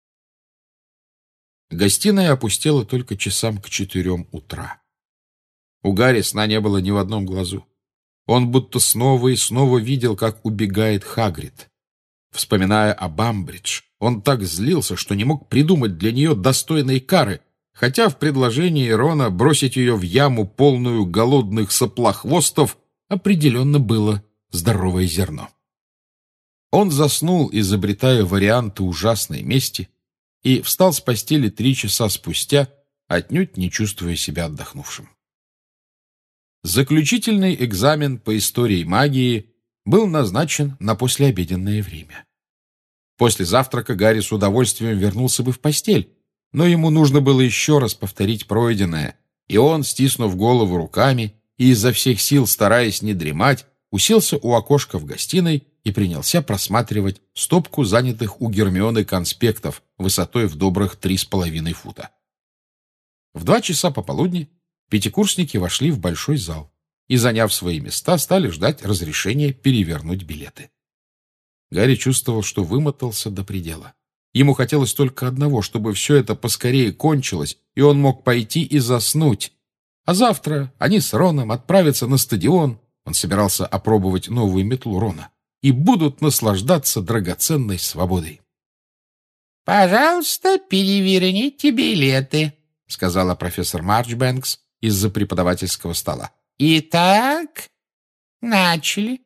Гостиная опустела только часам к четырем утра. У Гарри сна не было ни в одном глазу. Он будто снова и снова видел, как убегает Хагрид. Вспоминая об Амбридж, он так злился, что не мог придумать для нее достойной кары, хотя в предложении Рона бросить ее в яму, полную голодных соплохвостов, определенно было здоровое зерно. Он заснул, изобретая варианты ужасной мести, и встал с постели три часа спустя, отнюдь не чувствуя себя отдохнувшим. Заключительный экзамен по истории магии был назначен на послеобеденное время. После завтрака Гарри с удовольствием вернулся бы в постель, но ему нужно было еще раз повторить пройденное, и он, стиснув голову руками и изо всех сил стараясь не дремать, уселся у окошка в гостиной и принялся просматривать стопку занятых у Гермионы конспектов высотой в добрых три с половиной фута. В два часа пополудни пятикурсники вошли в большой зал и, заняв свои места, стали ждать разрешения перевернуть билеты. Гарри чувствовал, что вымотался до предела. Ему хотелось только одного, чтобы все это поскорее кончилось, и он мог пойти и заснуть. А завтра они с Роном отправятся на стадион, он собирался опробовать новую метлу Рона, и будут наслаждаться драгоценной свободой. «Пожалуйста, переверните билеты», — сказала профессор Марчбэнкс из-за преподавательского стола. «Итак, начали».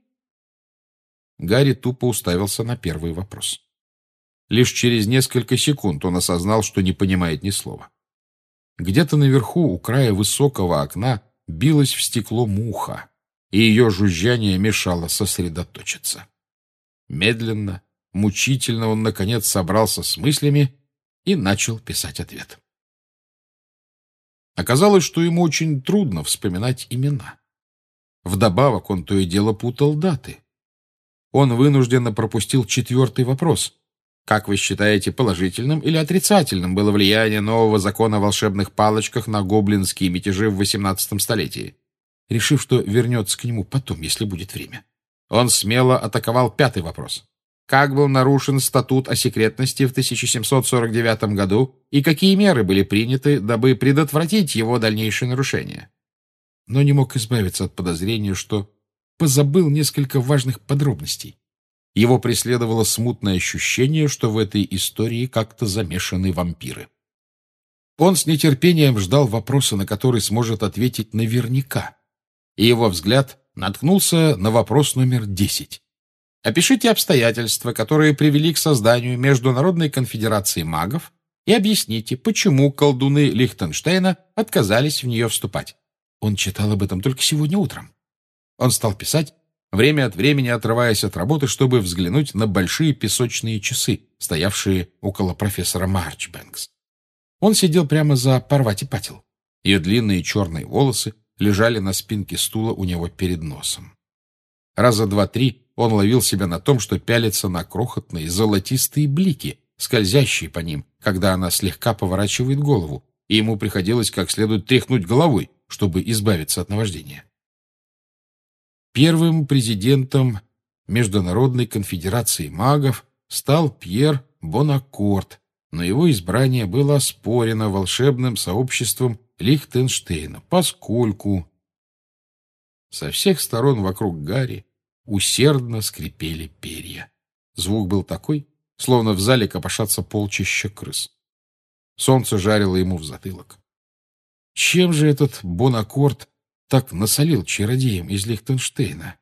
Гарри тупо уставился на первый вопрос. Лишь через несколько секунд он осознал, что не понимает ни слова. Где-то наверху, у края высокого окна, билась в стекло муха, и ее жужжание мешало сосредоточиться. Медленно, мучительно он, наконец, собрался с мыслями и начал писать ответ. Оказалось, что ему очень трудно вспоминать имена. Вдобавок он то и дело путал даты. Он вынужденно пропустил четвертый вопрос. Как вы считаете, положительным или отрицательным было влияние нового закона о волшебных палочках на гоблинские мятежи в восемнадцатом столетии? Решив, что вернется к нему потом, если будет время, он смело атаковал пятый вопрос. Как был нарушен статут о секретности в тысяча семьсот сорок девятом году и какие меры были приняты, дабы предотвратить его дальнейшее нарушение? Но не мог избавиться от подозрения, что позабыл несколько важных подробностей. Его преследовало смутное ощущение, что в этой истории как-то замешаны вампиры. Он с нетерпением ждал вопроса, на который сможет ответить наверняка, и его взгляд наткнулся на вопрос номер десять. Опишите обстоятельства, которые привели к созданию Международной конфедерации магов, и объясните, почему колдуны Лихтенштейна отказались в нее вступать. Он читал об этом только сегодня утром. Он стал писать, время от времени отрываясь от работы, чтобы взглянуть на большие песочные часы, стоявшие около профессора Марчбэнкс. Он сидел прямо за Парвати Патил. Ее длинные черные волосы лежали на спинке стула у него перед носом. Раза два-три он ловил себя на том, что пялится на крохотные золотистые блики, скользящие по ним, когда она слегка поворачивает голову, и ему приходилось как следует тряхнуть головой, чтобы избавиться от наваждения. Первым президентом Международной конфедерации магов стал Пьер Бонакорт, но его избрание было оспорено волшебным сообществом Лихтенштейна, поскольку со всех сторон вокруг Гарри усердно скрипели перья. Звук был такой, словно в зале копошатся полчища крыс. Солнце жарило ему в затылок. Чем же этот Бонакорт так насолил чародеям из Лихтенштейна?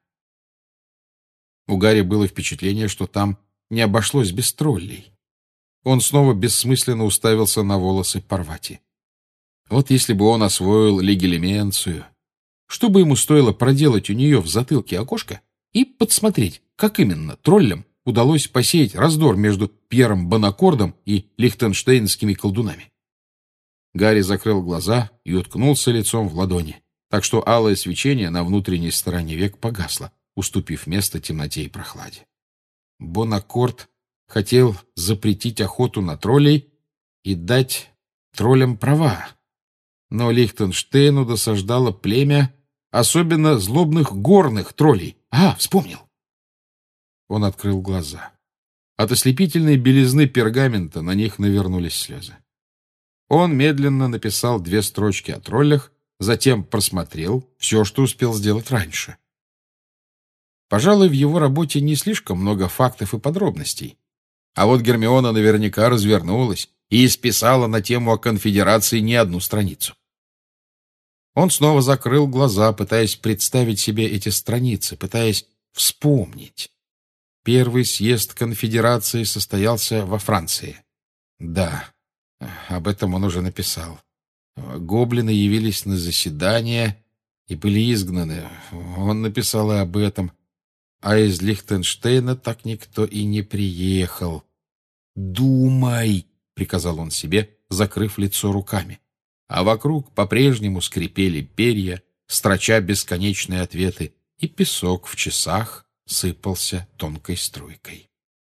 У Гарри было впечатление, что там не обошлось без троллей. Он снова бессмысленно уставился на волосы Парвати. Вот если бы он освоил легилименцию, что бы ему стоило проделать у нее в затылке окошко и подсмотреть, как именно троллям удалось посеять раздор между Пьером Бонакордом и лихтенштейнскими колдунами. Гарри закрыл глаза и уткнулся лицом в ладони, так что алое свечение на внутренней стороне век погасло, уступив место темноте и прохладе. Бонакорд хотел запретить охоту на троллей и дать троллям права. Но Лихтенштейну досаждало племя особенно злобных горных троллей. А, вспомнил. Он открыл глаза. От ослепительной белизны пергамента на них навернулись слезы. Он медленно написал две строчки о троллях, затем просмотрел все, что успел сделать раньше. Пожалуй, в его работе не слишком много фактов и подробностей. А вот Гермиона наверняка развернулась и исписала на тему о конфедерации не одну страницу. Он снова закрыл глаза, пытаясь представить себе эти страницы, пытаясь вспомнить. Первый съезд конфедерации состоялся во Франции. Да, об этом он уже написал. Гоблины явились на заседание и были изгнаны. Он написал и об этом. А из Лихтенштейна так никто и не приехал. «Думай!» — приказал он себе, закрыв лицо руками. А вокруг по-прежнему скрипели перья, строча бесконечные ответы, и песок в часах сыпался тонкой струйкой.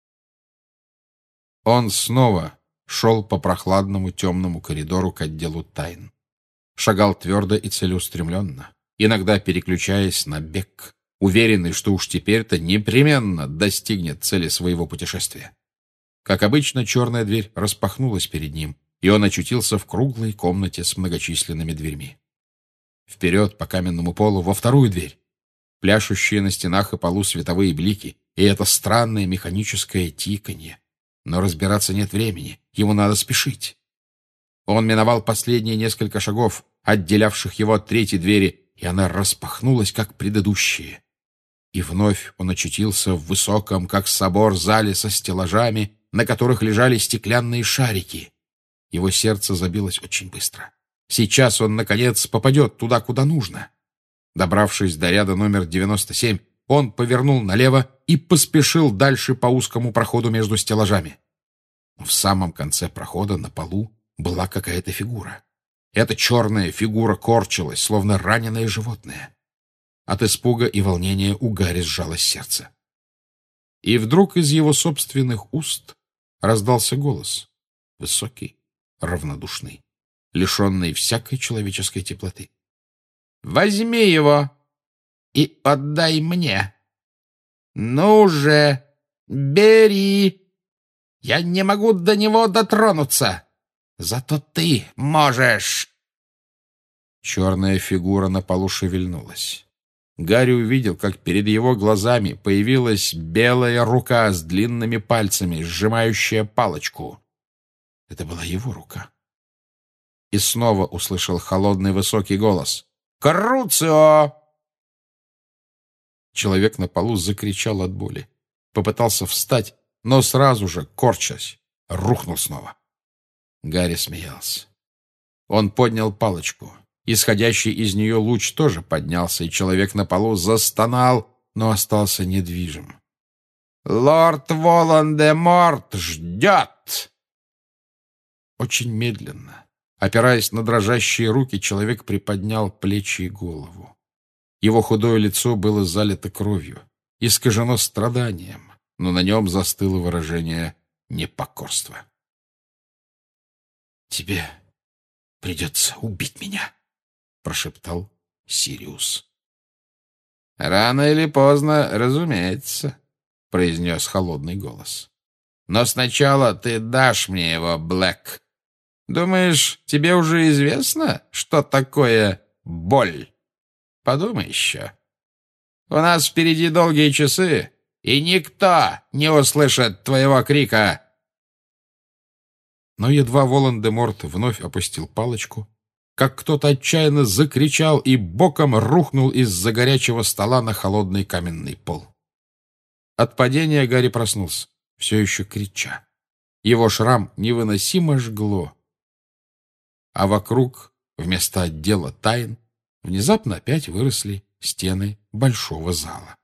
Он снова шел по прохладному темному коридору к отделу тайн. Шагал твердо и целеустремленно, иногда переключаясь на бег, уверенный, что уж теперь-то непременно достигнет цели своего путешествия. Как обычно, черная дверь распахнулась перед ним, и он очутился в круглой комнате с многочисленными дверьми. Вперед по каменному полу во вторую дверь. Пляшущие на стенах и полу световые блики, и это странное механическое тиканье. Но разбираться нет времени, ему надо спешить. Он миновал последние несколько шагов, отделявших его от третьей двери, и она распахнулась, как предыдущие. И вновь он очутился в высоком, как собор, зале со стеллажами, на которых лежали стеклянные шарики. Его сердце забилось очень быстро. Сейчас он, наконец, попадет туда, куда нужно. Добравшись до ряда номер девяносто семь, он повернул налево и поспешил дальше по узкому проходу между стеллажами. В самом конце прохода на полу была какая-то фигура. Эта черная фигура корчилась, словно раненое животное. От испуга и волнения у Гарри сжалось сердце. И вдруг из его собственных уст раздался голос, высокий, равнодушный, лишенный всякой человеческой теплоты. «Возьми его и отдай мне. Ну же, бери. Я не могу до него дотронуться. Зато ты можешь». Черная фигура на полу шевельнулась. Гарри увидел, как перед его глазами появилась белая рука с длинными пальцами, сжимающая палочку. Это была его рука. И снова услышал холодный высокий голос. «Круцио!» Человек на полу закричал от боли. Попытался встать, но сразу же, корчась, рухнул снова. Гарри смеялся. Он поднял палочку. Исходящий из нее луч тоже поднялся, и человек на полу застонал, но остался недвижим. «Лорд Волан-де-Морт ждет!» Очень медленно, опираясь на дрожащие руки, человек приподнял плечи и голову. Его худое лицо было залито кровью, искажено страданием, но на нем застыло выражение непокорства. «Тебе придется убить меня», — прошептал Сириус. «Рано или поздно, разумеется», — произнес холодный голос. «Но сначала ты дашь мне его, Блэк. Думаешь, тебе уже известно, что такое боль? Подумай еще. У нас впереди долгие часы, и никто не услышит твоего крика». Но едва Волан-де-Морт вновь опустил палочку, как кто-то отчаянно закричал и боком рухнул из-за горячего стола на холодный каменный пол. От падения Гарри проснулся, все еще крича. Его шрам невыносимо жгло. А вокруг, вместо отдела тайн, внезапно опять выросли стены большого зала.